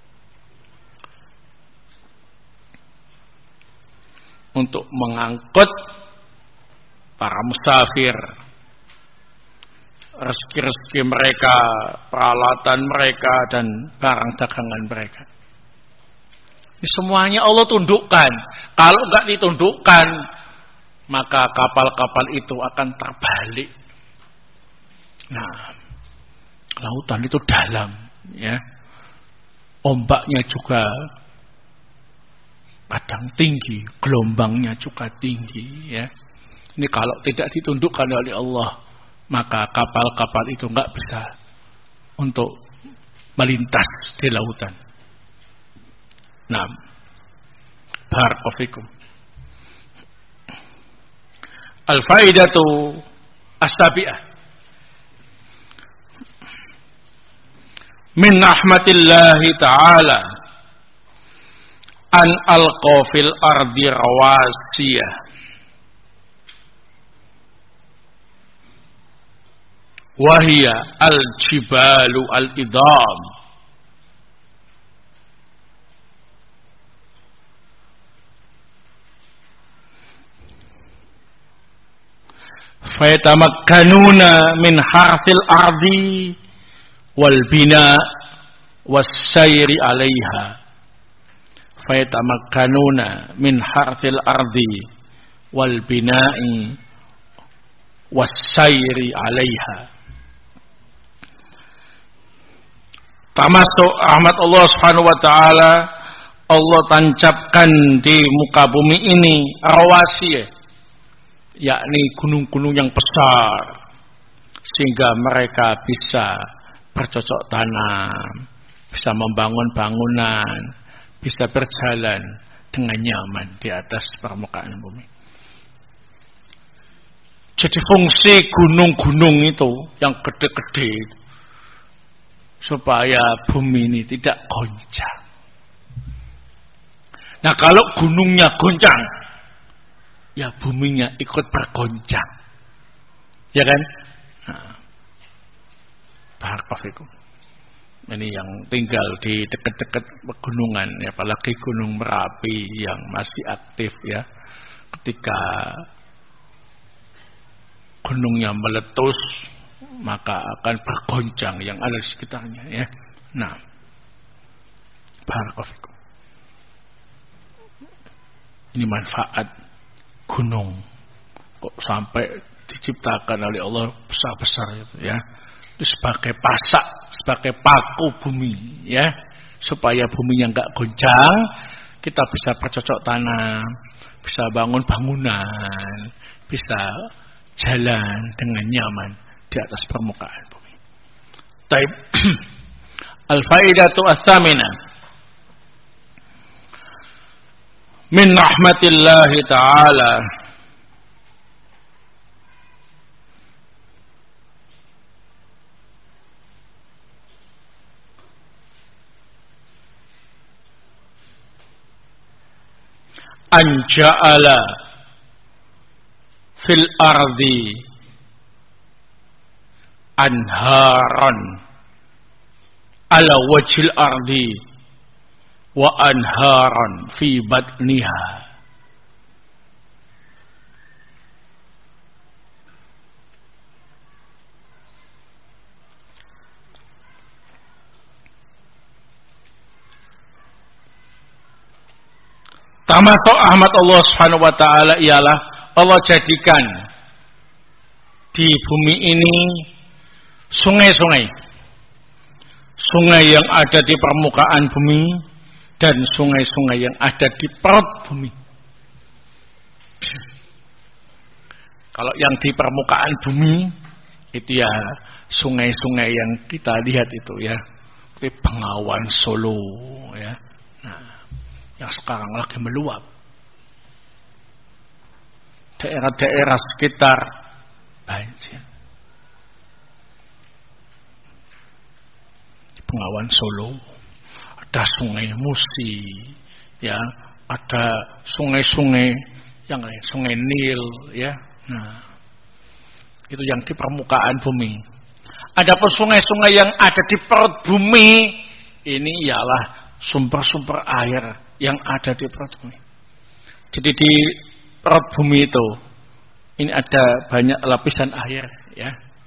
[SPEAKER 2] Untuk mengangkut para musafir, rezeki-rezeki mereka, peralatan mereka, dan barang dagangan mereka. Ini semuanya Allah tundukkan. Kalau enggak ditundukkan, maka kapal-kapal itu akan terbalik. Nah, lautan itu dalam, ya. Ombaknya juga kadang tinggi, gelombangnya juga tinggi, ya. Ini kalau tidak ditundukkan oleh Allah, maka kapal-kapal itu enggak bisa untuk melintas di lautan. Nah, barakallahu fikum. Al-faidatu as-sabi'ah min rahmatillahi ta'ala an alqa fil ardi rawasiyah wahia al-jibalu al-idam fayatamakkanuna min harthil ardi wal bina was sayri 'alaiha fayatamakkanuna min harthil ardi wal bina'i was sayri 'alaiha. Termasuk rahmat Allah Subhanahu wa taala, Allah tancapkan di muka bumi ini rawasiyah, yakni gunung-gunung yang besar, sehingga mereka bisa bercocok tanam, bisa membangun bangunan, bisa berjalan dengan nyaman di atas permukaan bumi. Jadi fungsi gunung-gunung itu yang gede-gede supaya bumi ini tidak goncang. Nah, kalau gunungnya goncang, ya buminya ikut bergoncang, ya kan? Nah, barakallahu. Ini yang tinggal di dekat-dekat pegunungan, ya, apalagi Gunung Merapi yang masih aktif, ya. Ketika gunungnya meletus, maka akan bergoncang yang ada di sekitarnya, ya. Nah, barakallahu. Ini manfaat gunung kok sampai diciptakan oleh Allah besar-besar itu, ya. Itu sebagai pasak, sebagai paku bumi, ya, supaya buminya enggak goncang, kita bisa bercocok tanam, bisa bangun bangunan, bisa jalan dengan nyaman di atas permukaan bumi. Taib. Al-faidatu ats-tsaminah min rahmatillahi ta'ala an ja'ala fil ardi anharan ala wajhil ardi wa anharan fi batniha. Termasuk rahmat Allah Subhanahu wa taala ialah Allah jadikan di bumi ini sungai-sungai. Sungai yang ada di permukaan bumi dan sungai-sungai yang ada di perut bumi. Kalau yang di permukaan bumi itu ya sungai-sungai yang kita lihat itu, ya, seperti Bengawan Solo, ya. Nah, yang sekarang lagi meluap. Daerah-daerah sekitar banjir. Di Bengawan Solo ada sungai Musi, ya, ada sungai-sungai yang lain, sungai Nil, ya. Nah, itu yang di permukaan bumi. Adapun sungai-sungai yang ada di perut bumi, ini ialah sumber-sumber air yang ada di perut bumi. Jadi di perut bumi itu ini ada banyak lapisan air, ya.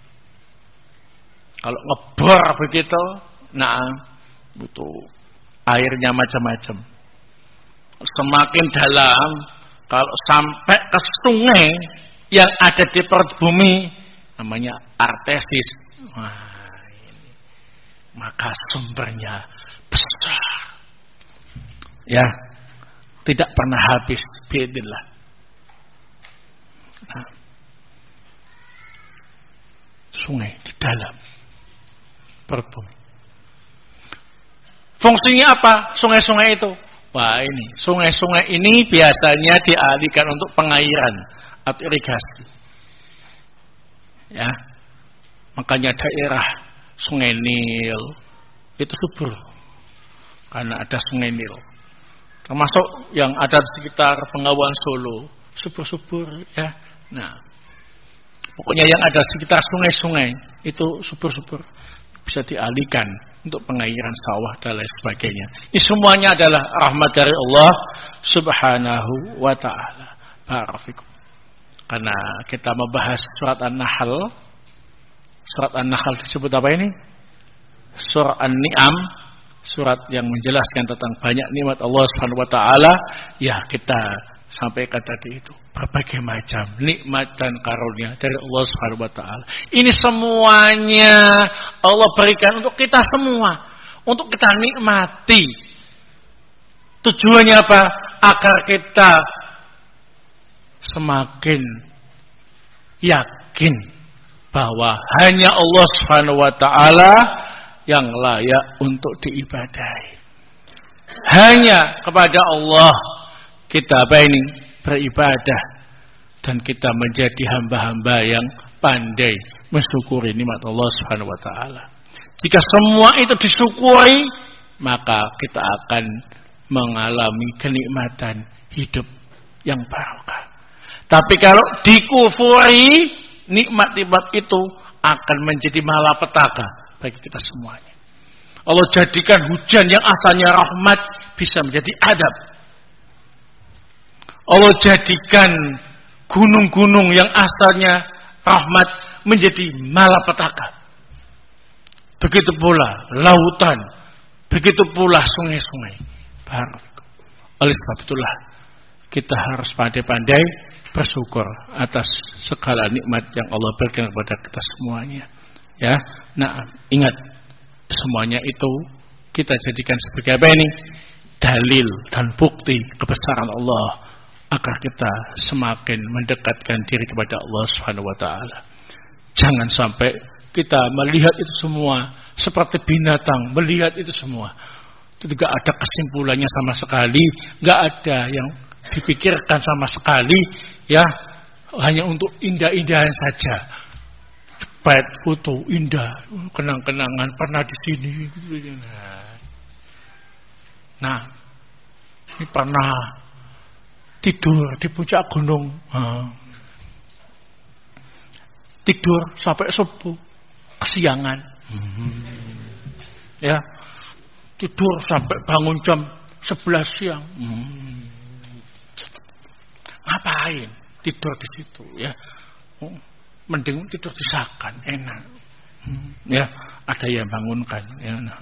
[SPEAKER 2] Kalau ngebor begitu, nah, butuh airnya macam-macam. Semakin dalam, kalau sampai ke sungai yang ada di perut bumi, namanya artesis. Wah, ini. Maka sumbernya besar, ya, tidak pernah habis. Biidznillah. Nah, sungai di dalam perut bumi. Fungsinya apa sungai-sungai itu? Wah, ini sungai-sungai ini biasanya dialihkan untuk pengairan atau irigasi. Ya. Makanya daerah Sungai Nil itu subur karena ada Sungai Nil. Termasuk yang ada di sekitar Bengawan Solo, subur-subur ya. Nah, pokoknya yang ada di sekitar sungai-sungai itu subur-subur bisa dialihkan untuk pengairan sawah dan lain sebagainya. Ini semuanya adalah rahmat dari Allah Subhanahu wa taala. Barakallahu. Karena kita membahas surat An-Nahl. Surat An-Nahl disebut apa ini? Surat An-Ni'am, surat yang menjelaskan tentang banyak nikmat Allah Subhanahu wa taala. Ya, kita sampaikan tadi itu berbagai macam nikmat dan karunia dari Allah Subhanahu wa taala. Ini semuanya Allah berikan untuk kita semua, untuk kita nikmati. Tujuannya apa? Agar kita semakin yakin bahwa hanya Allah Subhanahu wa taala yang layak untuk diibadahi. Hanya kepada Allah kita apa ini beribadah dan kita menjadi hamba-hamba yang pandai mensyukuri nikmat Allah Subhanahu wa taala. Jika semua itu disyukuri, maka kita akan mengalami kenikmatan hidup yang barokah. Tapi kalau dikufuri, nikmat-nikmat itu akan menjadi malapetaka bagi kita semuanya. Allah jadikan hujan yang asalnya rahmat bisa menjadi adab. Allah jadikan gunung-gunung yang asalnya rahmat menjadi malapetaka. Begitu pula lautan, begitu pula sungai-sungai. Oleh sebab itulah kita harus pandai-pandai bersyukur atas segala nikmat yang Allah berikan kepada kita semuanya. Ya, nah ingat semuanya itu kita jadikan sebagai apa ini? Dalil dan bukti kebesaran Allah agar kita semakin mendekatkan diri kepada Allah Subhanahu wa taala. Jangan sampai kita melihat itu semua seperti binatang, melihat itu semua. Itu tidak ada kesimpulannya sama sekali, enggak ada yang dipikirkan sama sekali, ya, hanya untuk indah-indahan saja. Cepat foto indah, kenang-kenangan pernah di sini. Nah, ini pernah tidur di puncak gunung, nah, tidur sampai subuh, kesiangan, hmm. ya, tidur sampai bangun jam sebelas siang. Hmm. Ngapain tidur di situ ya? Mending tidur di sakan, enak. Hmm, ya, ada yang bangunkan ya. Nah.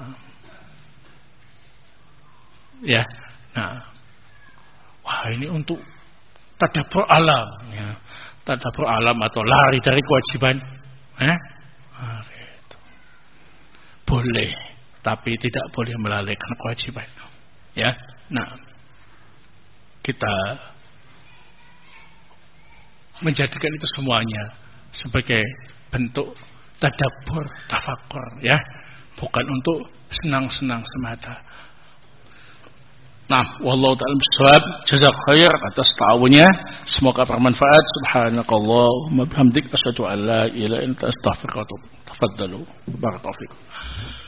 [SPEAKER 2] Ya. Nah. Wah, ini untuk tadabbur alam ya. Tadabbur alam atau lari dari kewajiban. Eh? Nah, gitu. Boleh, tapi tidak boleh melalaikan kewajiban. Ya. Nah. Kita menjadikan itu semuanya sebagai bentuk tadabbur, tafakur, ya, bukan untuk senang-senang semata. Nah, wallahu ta'ala bishawab. Jazakallahu khair atas ta'awunnya, semoga bermanfaat. Subhanakallahumma bihamdik asyhadu an la ilaha illa anta astaghfiruka wa atubu ilaik. Tafaddalu, barakallahu fikum.